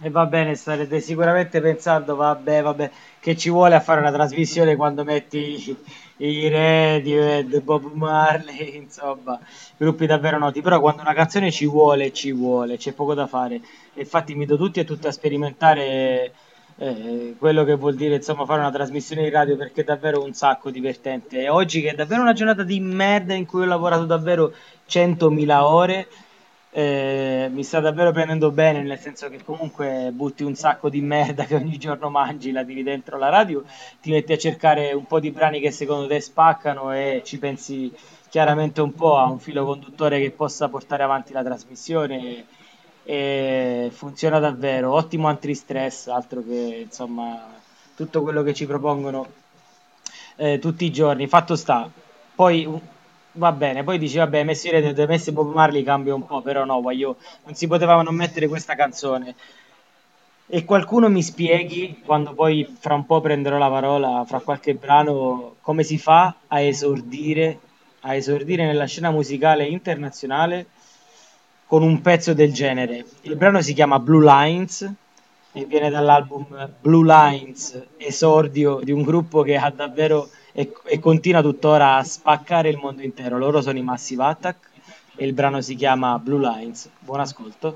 E va bene, starete sicuramente pensando, vabbè, vabbè, che ci vuole a fare una trasmissione quando metti i Radiohead, Bob Marley, insomma, gruppi davvero noti. Però quando una canzone ci vuole, ci vuole, c'è poco da fare. E infatti invito tutti e tutte a sperimentare eh, quello che vuol dire, insomma, fare una trasmissione di radio, perché è davvero un sacco divertente. E oggi, che è davvero una giornata di merda in cui ho lavorato davvero centomila ore, eh, mi sta davvero prendendo bene, nel senso che comunque butti un sacco di merda che ogni giorno mangi, la tiri dentro la radio, ti metti a cercare un po' di brani che secondo te spaccano e ci pensi chiaramente un po' a un filo conduttore che possa portare avanti la trasmissione, e funziona davvero, ottimo antistress, altro che insomma tutto quello che ci propongono eh, tutti i giorni. Fatto sta, poi uh, va bene, poi dici vabbè, messi Red, messi Bob Marley cambia un po', però no, voglio, non si poteva non mettere questa canzone. E qualcuno mi spieghi, quando poi fra un po' prenderò la parola, fra qualche brano, come si fa a esordire, a esordire nella scena musicale internazionale con un pezzo del genere. Il brano si chiama Blue Lines e viene dall'album Blue Lines, esordio di un gruppo che ha davvero e, e continua tuttora a spaccare il mondo intero. Loro sono i Massive Attack e il brano si chiama Blue Lines. Buon ascolto.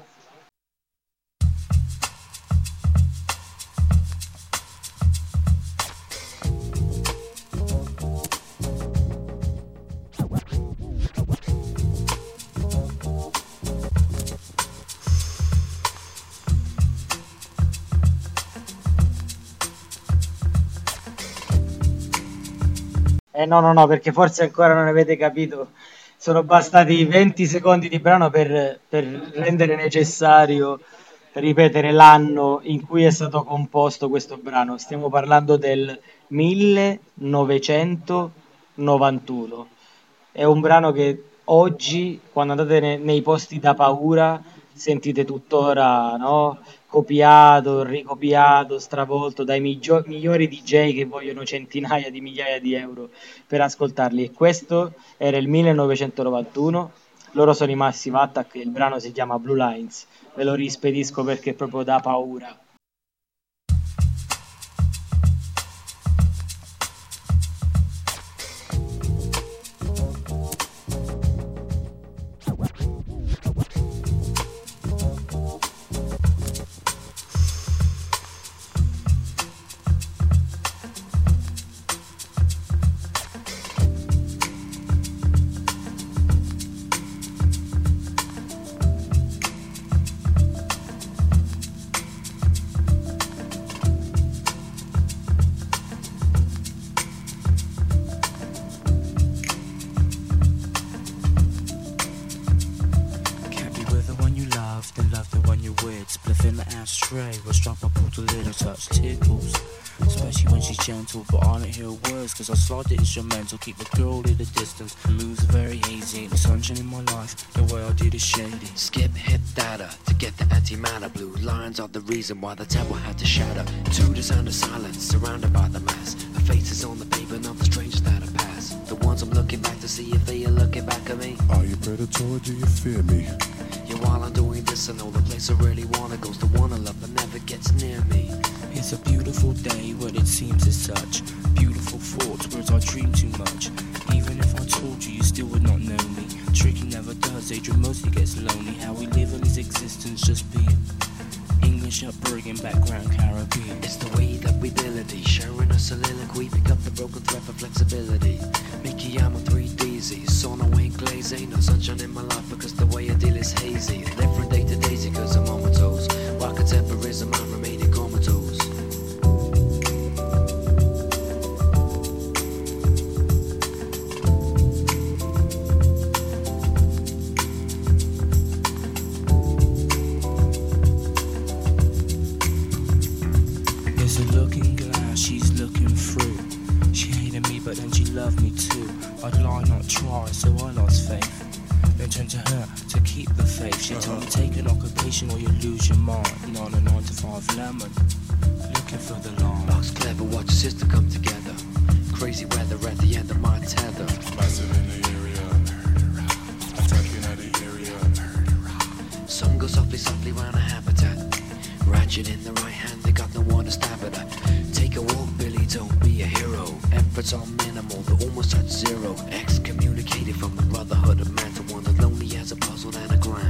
Eh no, no, no, perché forse ancora non avete capito. Sono bastati venti secondi di brano per, per rendere necessario ripetere l'anno in cui è stato composto questo brano. Stiamo parlando del millenovecentonovantuno. È un brano che oggi, quando andate ne- nei posti da paura, sentite tuttora, no? Copiato, ricopiato, stravolto dai migio- migliori D J che vogliono centinaia di migliaia di euro per ascoltarli. E questo era il millenovecentonovantuno. Loro sono i Massive Attack e il brano si chiama Blue Lines. Ve lo rispedisco perché è proprio da paura. Cause I slide the instrumental, keep the girl at a distance. Moves are very hazy, the sunshine in my life, the way I did is shady. Skip hit data to get the antimatter. Blue lines are the reason why the temple had to shatter. To the sound of silence, surrounded by the mass. The faces on the pavement of the strangers that I pass. The ones I'm looking back to see if they are looking back at me. Are you predatory, do you fear me? Yeah, while I'm doing this, I know the place I really wanna go's the one I love that never gets near me. It's a beautiful day, but it seems as such. Beautiful thoughts, words I dream too much. Even if I told you, you still would not know me. Tricky never does, Adrian mostly gets lonely. How we live in his existence, just being English upbringing, background Caribbean. It's the way that we ability, sharing a soliloquy, pick up the broken thread for flexibility. Mickey, I'm a three D Z, sono ain't glaze, ain't no sunshine in my life because the way I deal is hazy. Live from day to daisy cause I'm on my toes. While contemporism, I'm remaining comatose. So I lost faith, then turned to her to keep the faith. She told me take an occupation or you lose your mind. Not a nine to five lemon, looking for the line. Box clever, watch your sister come together. Crazy weather at the end of my tether. Massive in the area, attacking at the area. Some go softly, softly round a habitat. Right Hatchet in the right hand, they got no one to stab it at. Take a walk, Billy, don't be a hero. Efforts are minimal, they're almost at zero. Excommunicated from the brotherhood of man to one as lonely as a puzzled anagram.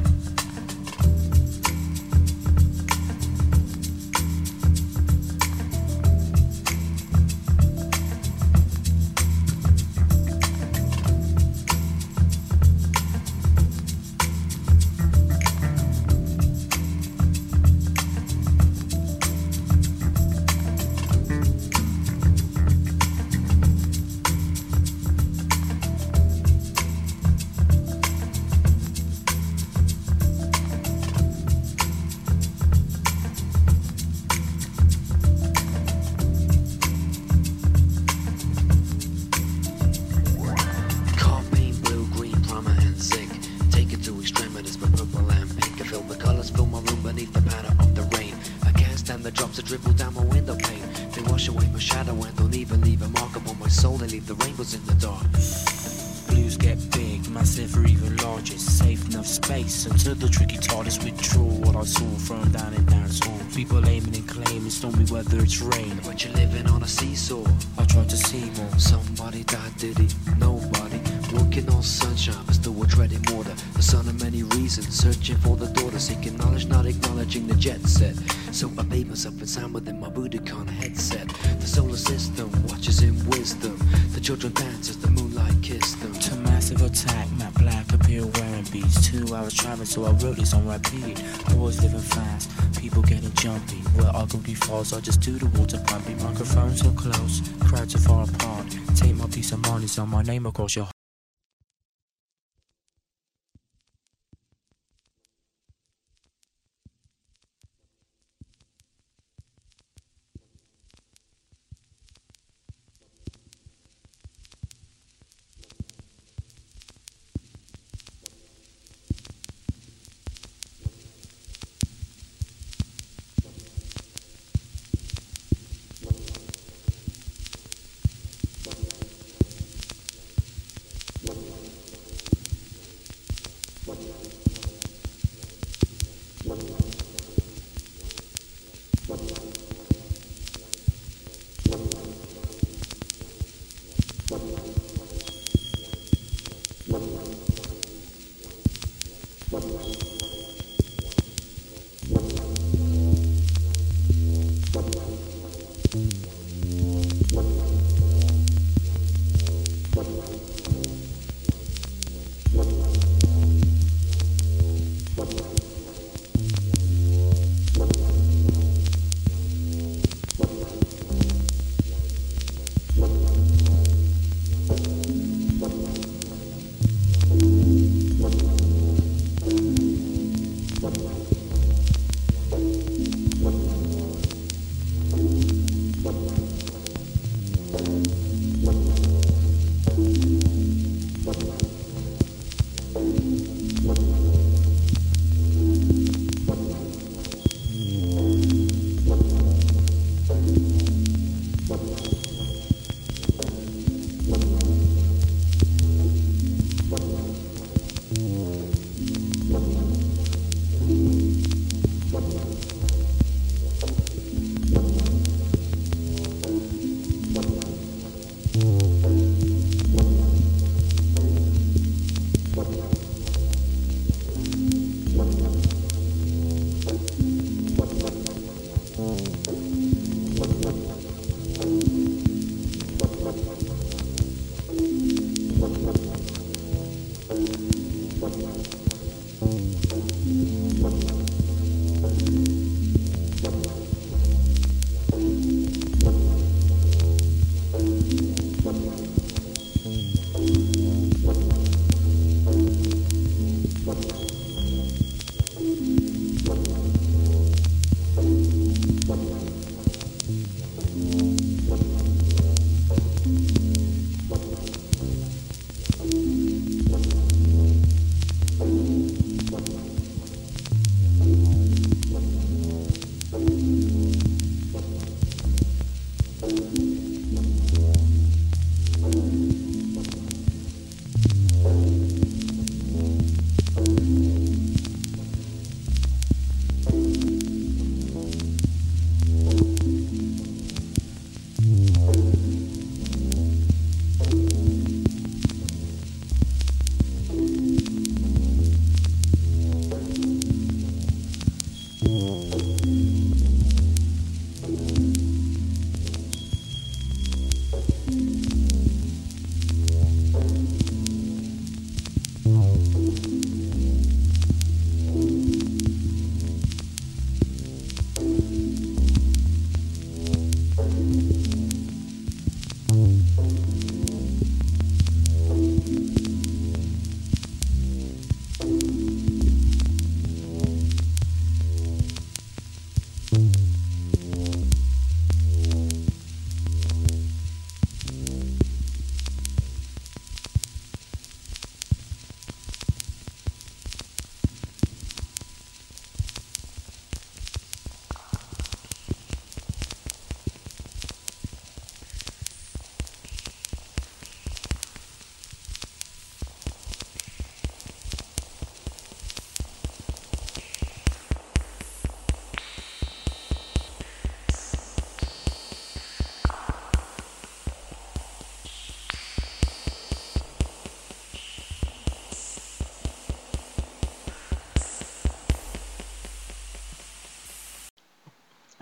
Until the tricky TARDIS withdraw what I saw thrown down in dance hall. People aiming and claiming stormy weather, it's rain. But you're living on a seesaw. I tried to see more. Somebody died, did he? Nobody. Walking on sunshine, but still we're treading water. The son of many reasons, searching for the daughter, seeking knowledge, not acknowledging the jet set. So I made myself in sound within my Budokan headset. The solar system watches in wisdom. The children dance as the moonlight kissed them. To massive attack, Matt Black appear wearing beats. Two hours traveling, so I wrote this on repeat. Boys living fast, people getting jumpy. Where ugly falls, I just do the water pumping. Microphones so close, crowds are far apart. Take my piece of money, so my name across your heart.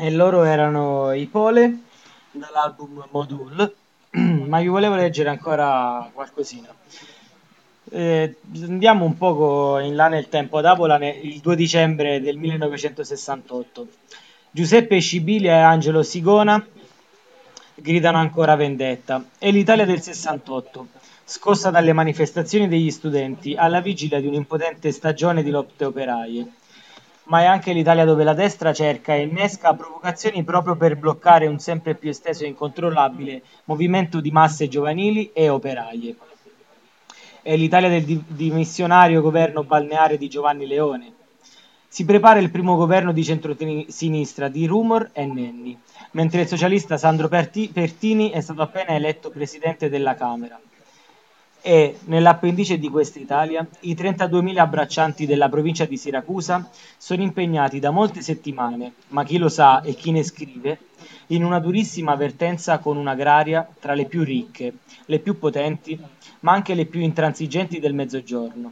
e loro erano i Pole dall'album Modul, ma vi volevo leggere ancora qualcosina. Eh, andiamo un poco in là nel tempo. Ad Avola, ne- il due dicembre del millenovecentosessantotto, Giuseppe Scibilia e Angelo Sigona gridano ancora vendetta. È l'Italia del sessantotto, scossa dalle manifestazioni degli studenti alla vigilia di un'impotente stagione di lotte operaie. Ma è anche l'Italia dove la destra cerca e innesca provocazioni proprio per bloccare un sempre più esteso e incontrollabile movimento di masse giovanili e operaie. È l'Italia del di- dimissionario governo balneare di Giovanni Leone. Si prepara il primo governo di centro-sinistra di Rumor e Nenni, mentre il socialista Sandro Perti- Pertini è stato appena eletto presidente della Camera. E nell'appendice di questa Italia, i trentaduemila abbraccianti della provincia di Siracusa sono impegnati da molte settimane, ma chi lo sa e chi ne scrive, in una durissima avvertenza con un'agraria tra le più ricche, le più potenti, ma anche le più intransigenti del Mezzogiorno.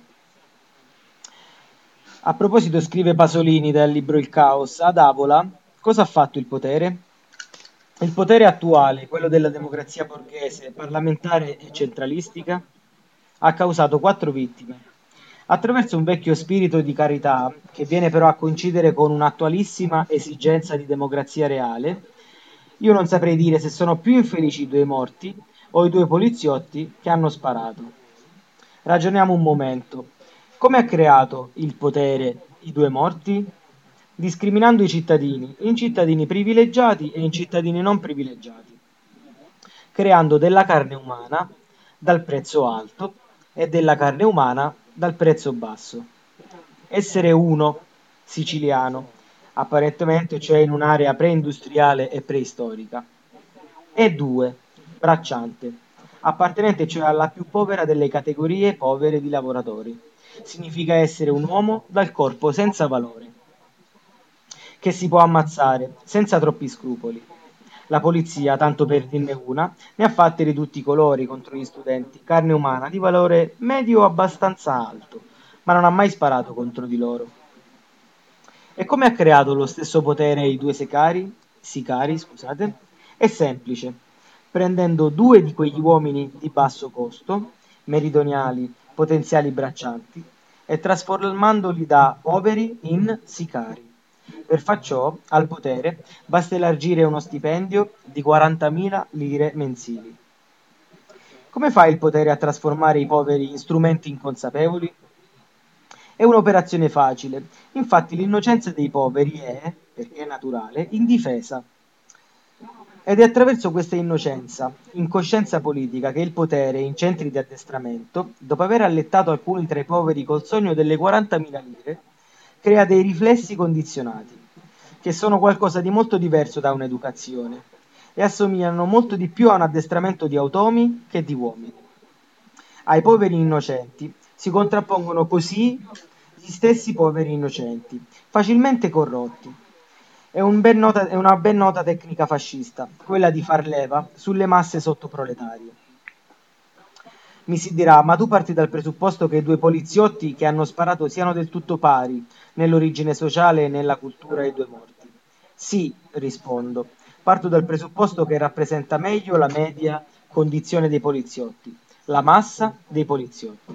A proposito, scrive Pasolini dal libro Il Caos, ad Avola cosa ha fatto il potere? Il potere attuale, quello della democrazia borghese, parlamentare e centralistica, ha causato quattro vittime. Attraverso un vecchio spirito di carità, che viene però a coincidere con un'attualissima esigenza di democrazia reale, io non saprei dire se sono più infelici i due morti o i due poliziotti che hanno sparato. Ragioniamo un momento. Come ha creato il potere i due morti? Discriminando i cittadini in cittadini privilegiati e in cittadini non privilegiati, creando della carne umana dal prezzo alto e della carne umana dal prezzo basso. Essere uno, siciliano, apparentemente cioè in un'area preindustriale e preistorica, e due, bracciante, appartenente cioè alla più povera delle categorie povere di lavoratori. Significa essere un uomo dal corpo senza valore, che si può ammazzare senza troppi scrupoli. La polizia, tanto per dirne una, ne ha fatte di tutti i colori contro gli studenti, carne umana di valore medio abbastanza alto, ma non ha mai sparato contro di loro. E come ha creato lo stesso potere i due sicari? Sicari, scusate? È semplice, prendendo due di quegli uomini di basso costo, meridionali, potenziali braccianti, e trasformandoli da poveri in sicari. Per far ciò, al potere, basta elargire uno stipendio di quarantamila lire mensili. Come fa il potere a trasformare i poveri in strumenti inconsapevoli? È un'operazione facile, infatti l'innocenza dei poveri è, perché è naturale, indifesa. Ed è attraverso questa innocenza, incoscienza politica, che il potere, in centri di addestramento, dopo aver allettato alcuni tra i poveri col sogno delle quarantamila lire, crea dei riflessi condizionati, che sono qualcosa di molto diverso da un'educazione, e assomigliano molto di più a un addestramento di automi che di uomini. Ai poveri innocenti si contrappongono così gli stessi poveri innocenti, facilmente corrotti. È, un ben nota, è una ben nota tecnica fascista, quella di far leva sulle masse sottoproletarie. Mi si dirà, ma tu parti dal presupposto che i due poliziotti che hanno sparato siano del tutto pari nell'origine sociale e nella cultura dei due morti. Sì, rispondo, parto dal presupposto che rappresenta meglio la media condizione dei poliziotti, la massa dei poliziotti.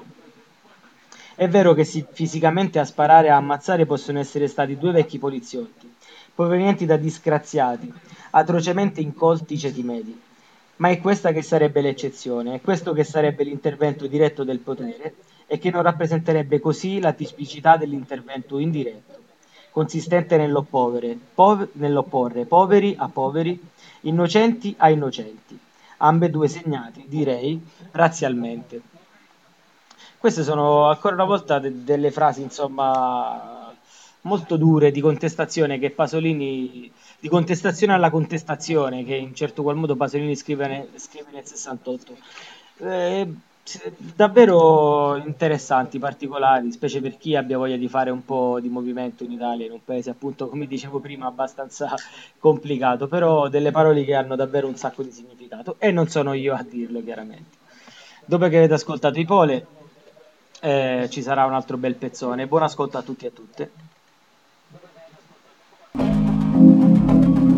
È vero che sì, fisicamente a sparare e a ammazzare possono essere stati due vecchi poliziotti, provenienti da disgraziati, atrocemente incolti ceti medi. Ma è questa che sarebbe l'eccezione, è questo che sarebbe l'intervento diretto del potere e che non rappresenterebbe così la tipicità dell'intervento indiretto, consistente nell'opporre, pov- nell'opporre poveri a poveri, innocenti a innocenti, ambedue segnati, direi, razzialmente. Queste sono ancora una volta de- delle frasi, insomma, molto dure di contestazione che Pasolini, di contestazione alla contestazione che in certo qual modo Pasolini scrive, ne- scrive nel sessantotto. Eh, s- davvero interessanti, particolari, specie per chi abbia voglia di fare un po' di movimento in Italia, in un paese appunto, come dicevo prima, abbastanza complicato, però delle parole che hanno davvero un sacco di significato e non sono io a dirlo, chiaramente. Dopo che avete ascoltato i Pole, eh, ci sarà un altro bel pezzone. Buon ascolto a tutti e a tutte.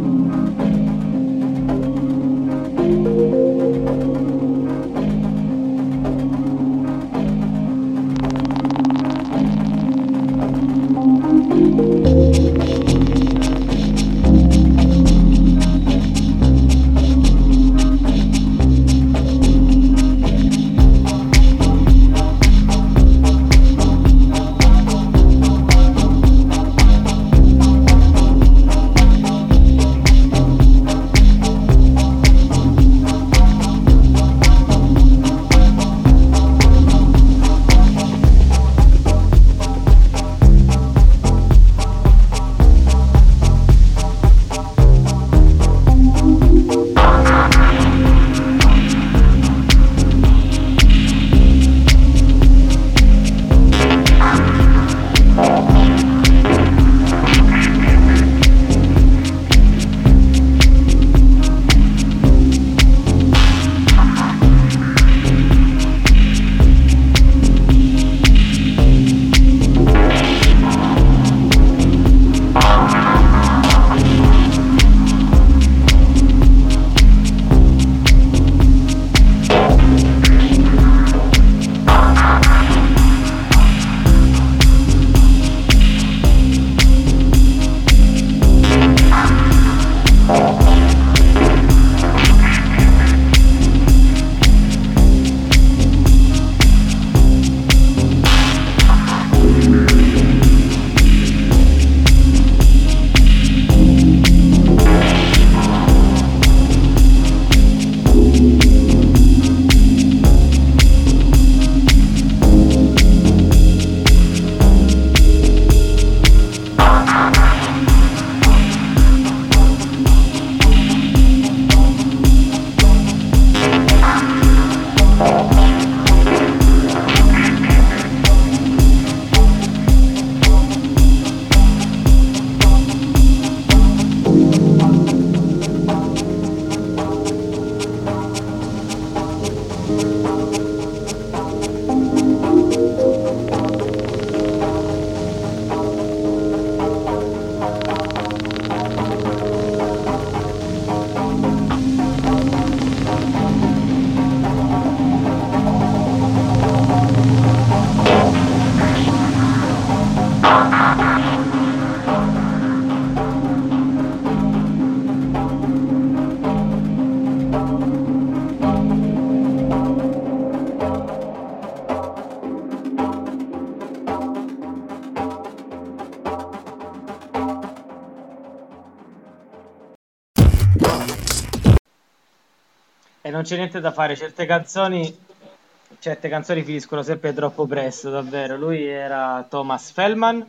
non c'è niente da fare, certe canzoni, certe canzoni finiscono sempre troppo presto, davvero. Lui era Thomas Feldman.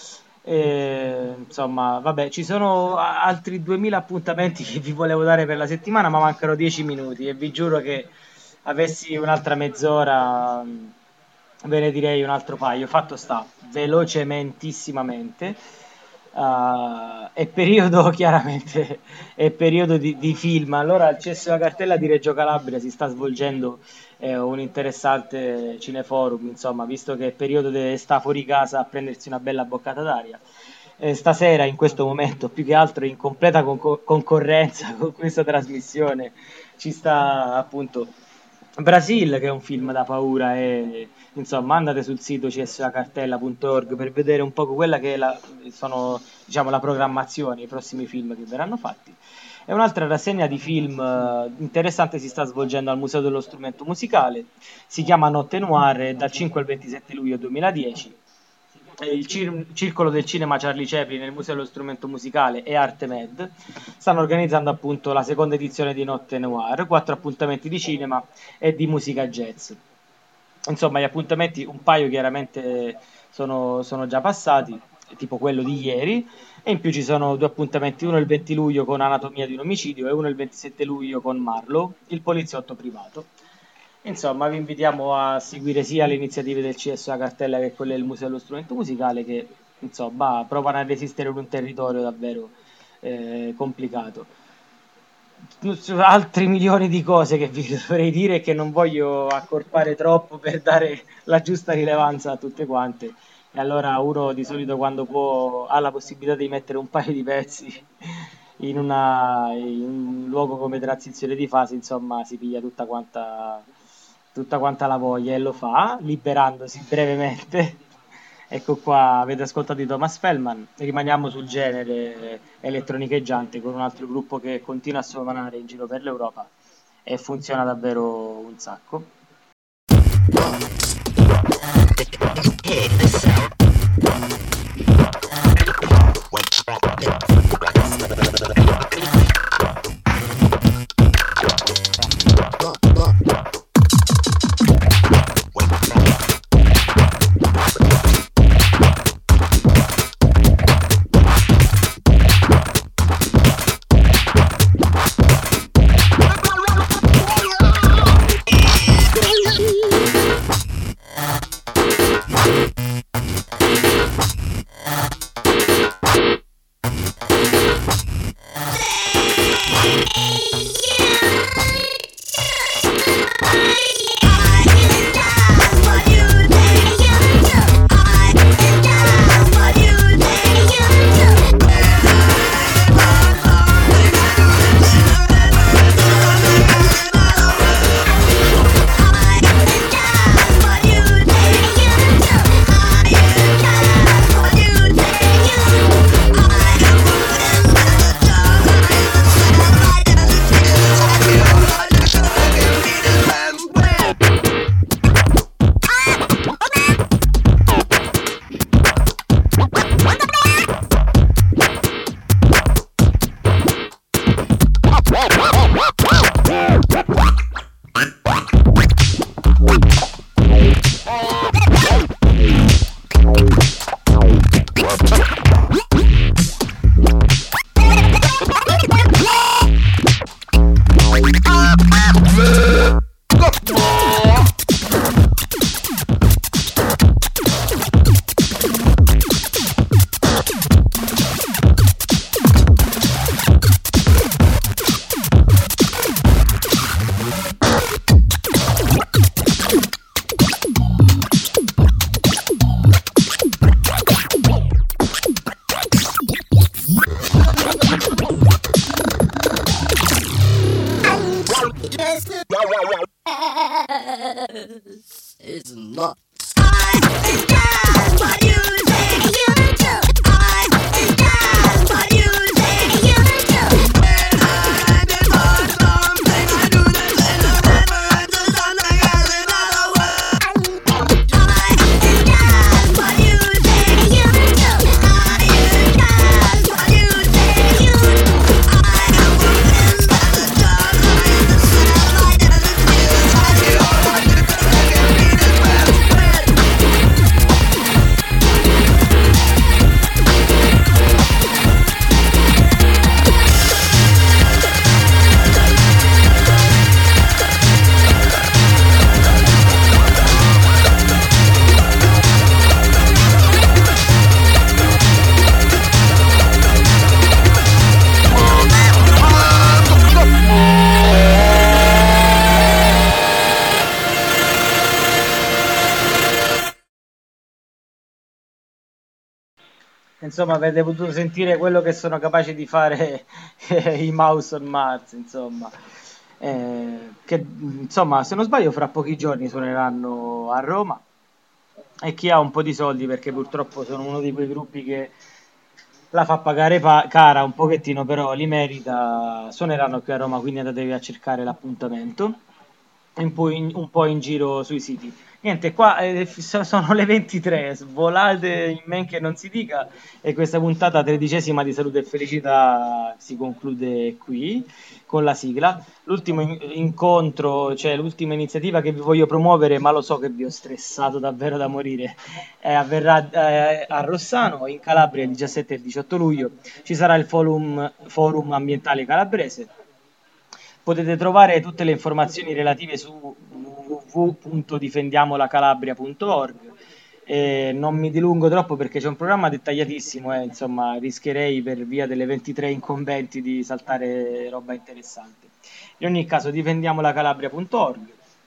E, insomma, vabbè, ci sono altri duemila appuntamenti che vi volevo dare per la settimana, ma mancano dieci minuti e vi giuro che avessi un'altra mezz'ora ve ne direi un altro paio. Fatto sta, velocementissimamente, uh, è periodo chiaramente è periodo di, di film. Allora al C S U A Cartella di Reggio Calabria si sta svolgendo eh, un interessante cineforum, insomma, visto che è periodo di sta fuori casa a prendersi una bella boccata d'aria. Eh, stasera, in questo momento, più che altro in completa con- concorrenza con questa trasmissione, ci sta appunto Brasil, che è un film da paura, e insomma andate sul sito c s u a cartella punto org per vedere un po' quella che è la, sono, diciamo, la programmazione, i prossimi film che verranno fatti. E un'altra rassegna di film uh, interessante si sta svolgendo al Museo dello Strumento Musicale, si chiama Notte Noire, dal cinque al ventisette luglio duemiladieci. Il cir- Circolo del Cinema Charlie Chaplin nel Museo dello Strumento Musicale e ArteMed stanno organizzando appunto la seconda edizione di Notte Noire, quattro appuntamenti di cinema e di musica jazz. Insomma, gli appuntamenti, un paio chiaramente sono, sono già passati, tipo quello di ieri, e in più ci sono due appuntamenti, uno il venti luglio con Anatomia di un omicidio e uno il ventisette luglio con Marlowe, il poliziotto privato. Insomma, vi invitiamo a seguire sia le iniziative del C S U A Cartella che quelle del Museo dello Strumento Musicale, che insomma provano a resistere in un territorio davvero eh, complicato. Altri milioni di cose che vi dovrei dire e che non voglio accorpare troppo per dare la giusta rilevanza a tutte quante. E allora uno di solito, quando può, ha la possibilità di mettere un paio di pezzi in, una, in un luogo come Transizione di Fase, insomma si piglia tutta quanta, tutta quanta la voglia e lo fa, liberandosi brevemente. Ecco qua, avete ascoltato di Thomas Feldman. Rimaniamo sul genere elettronicheggiante con un altro gruppo che continua a suonare in giro per l'Europa e funziona davvero un sacco. It's not. Like insomma avete potuto sentire quello che sono capaci di fare i Mouse on Mars, insomma. Eh, che insomma, se non sbaglio, fra pochi giorni suoneranno a Roma. E chi ha un po' di soldi, perché purtroppo sono uno di quei gruppi che la fa pagare pa- cara un pochettino, però li merita, suoneranno qui a Roma, quindi andatevi a cercare l'appuntamento un po' in, un po' in giro sui siti. Niente, qua eh, f- sono le ventitré, svolate in men che non si dica, e questa puntata tredicesima di Salute e Felicità si conclude qui con la sigla. L'ultimo in- incontro, cioè l'ultima iniziativa che vi voglio promuovere, ma lo so che vi ho stressato davvero da morire, eh, avverrà eh, a Rossano, in Calabria, il diciassette e il diciotto luglio. Ci sarà il forum, forum ambientale calabrese. Potete trovare tutte le informazioni relative su w w w punto difendiamolacalabria punto org. E non mi dilungo troppo perché c'è un programma dettagliatissimo e insomma rischierei per via delle ventitré incombenti di saltare roba interessante. In ogni caso, difendiamolacalabria punto org,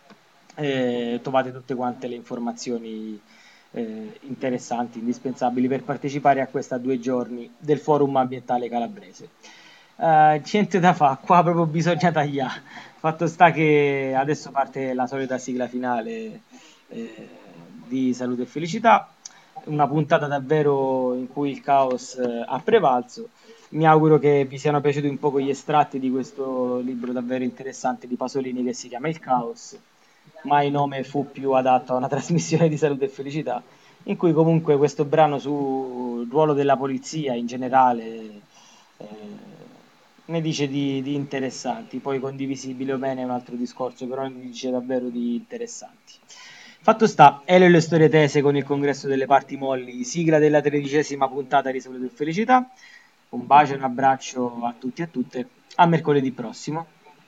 eh, trovate tutte quante le informazioni eh, interessanti, indispensabili per partecipare a questa due giorni del forum ambientale calabrese. Uh, niente da fare, qua proprio bisogna tagliare. Fatto sta che adesso parte la solita sigla finale eh, di Salute e Felicità, una puntata davvero in cui il caos eh, ha prevalso. Mi auguro che vi siano piaciuti un po' gli estratti di questo libro davvero interessante di Pasolini che si chiama Il Caos. Mai nome fu più adatto a una trasmissione di Salute e Felicità, in cui comunque questo brano sul ruolo della polizia in generale eh, ne dice di, di interessanti, poi condivisibile o meno è un altro discorso, però ne dice davvero di interessanti. Fatto sta, Elio e le storie tese con il congresso delle parti molli, sigla della tredicesima puntata di Salute e Felicità. Un bacio e un abbraccio a tutti e a tutte, a mercoledì prossimo.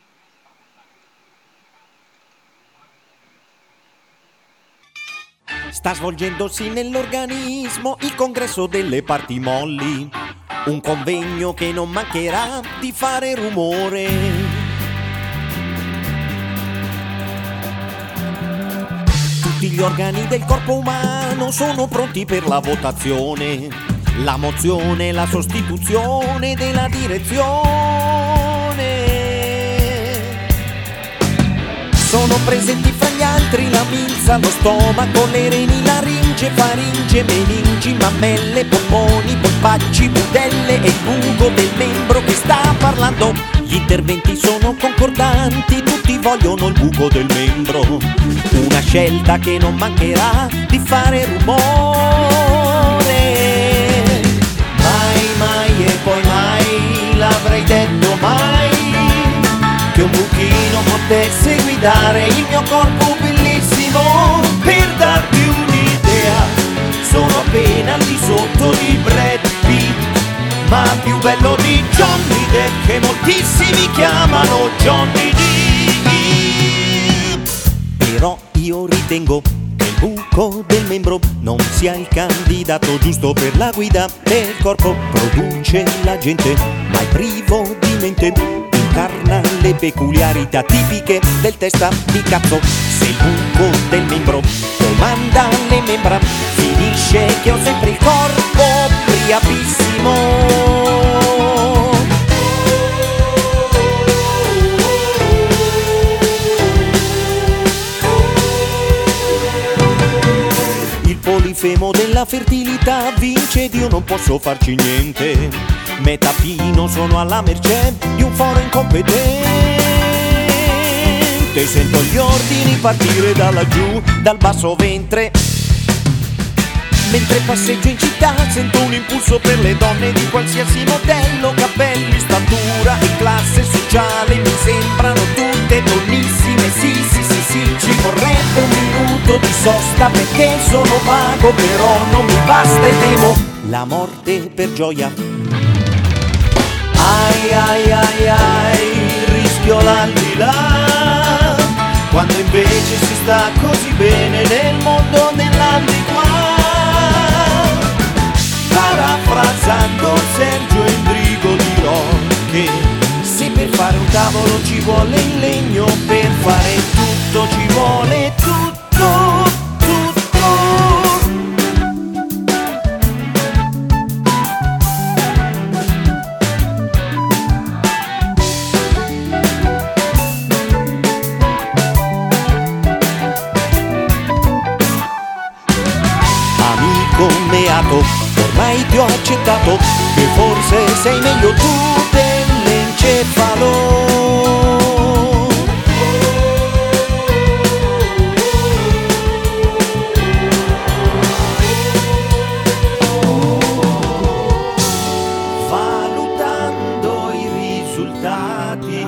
Sta svolgendosi nell'organismo il congresso delle parti molli, un convegno che non mancherà di fare rumore. Tutti gli organi del corpo umano sono pronti per la votazione, la mozione, la sostituzione della direzione. Sono presenti fra gli altri la milza, lo stomaco, le reni, laringe, faringe, meningi, mammelle, polmoni, polpacci, budelle e il buco del membro che sta parlando. Gli interventi sono concordanti, tutti vogliono il buco del membro. Una scelta che non mancherà di fare rumore. Mai, mai e poi mai l'avrei detto mai che un buchino potesse guidare il mio corpo bellissimo. Per darti un'idea, sono appena al di sotto di Brad Pitt, ma più bello di Johnny Depp, che moltissimi chiamano Johnny Depp. Però io ritengo che il buco del membro non sia il candidato giusto per la guida del corpo. Produce la gente, ma è privo di mente, incarna le peculiarità tipiche del testa di cazzo. Se il buco del membro comanda le membra, finisce che ho sempre il corpo priapissimo. Il polifemo della fertilità vince ed io non posso farci niente. Metafino sono alla mercé di un foro incompetente. Sento gli ordini partire da laggiù, dal basso ventre. Mentre passeggio in città sento un impulso per le donne di qualsiasi modello, capelli, statura e classe sociale mi sembrano tutte donnissime. Sì, sì, sì, sì, ci vorrebbe un minuto di sosta perché sono vago, però non mi basta e temo la morte per gioia. Ai ai ai ai, rischio l'aldilà, quando invece si sta così bene nel mondo dell'antiquà. Parafrasando Sergio Endrigo dirò che se per fare un tavolo ci vuole il legno, per fare tutto ci vuole tutto, tutto. beato, ormai ti ho accettato, che forse sei meglio tu dell'encefalo. Valutando i risultati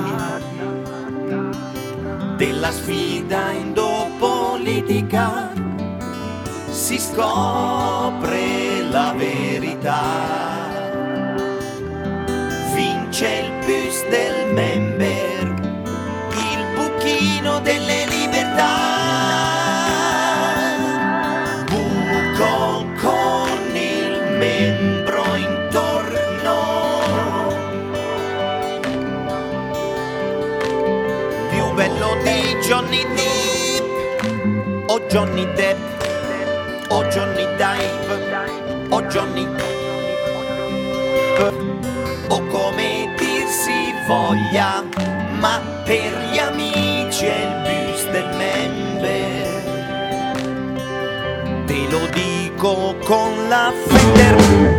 della sfida endopolitica si scopre la verità. Vince il bus del member, il buchino delle libertà. Buco con il membro intorno, più bello di Johnny Depp, o Johnny Depp, o Johnny Dive, o Johnny, o come dir si voglia, ma per gli amici è il bus del member. Te lo dico con la Fender.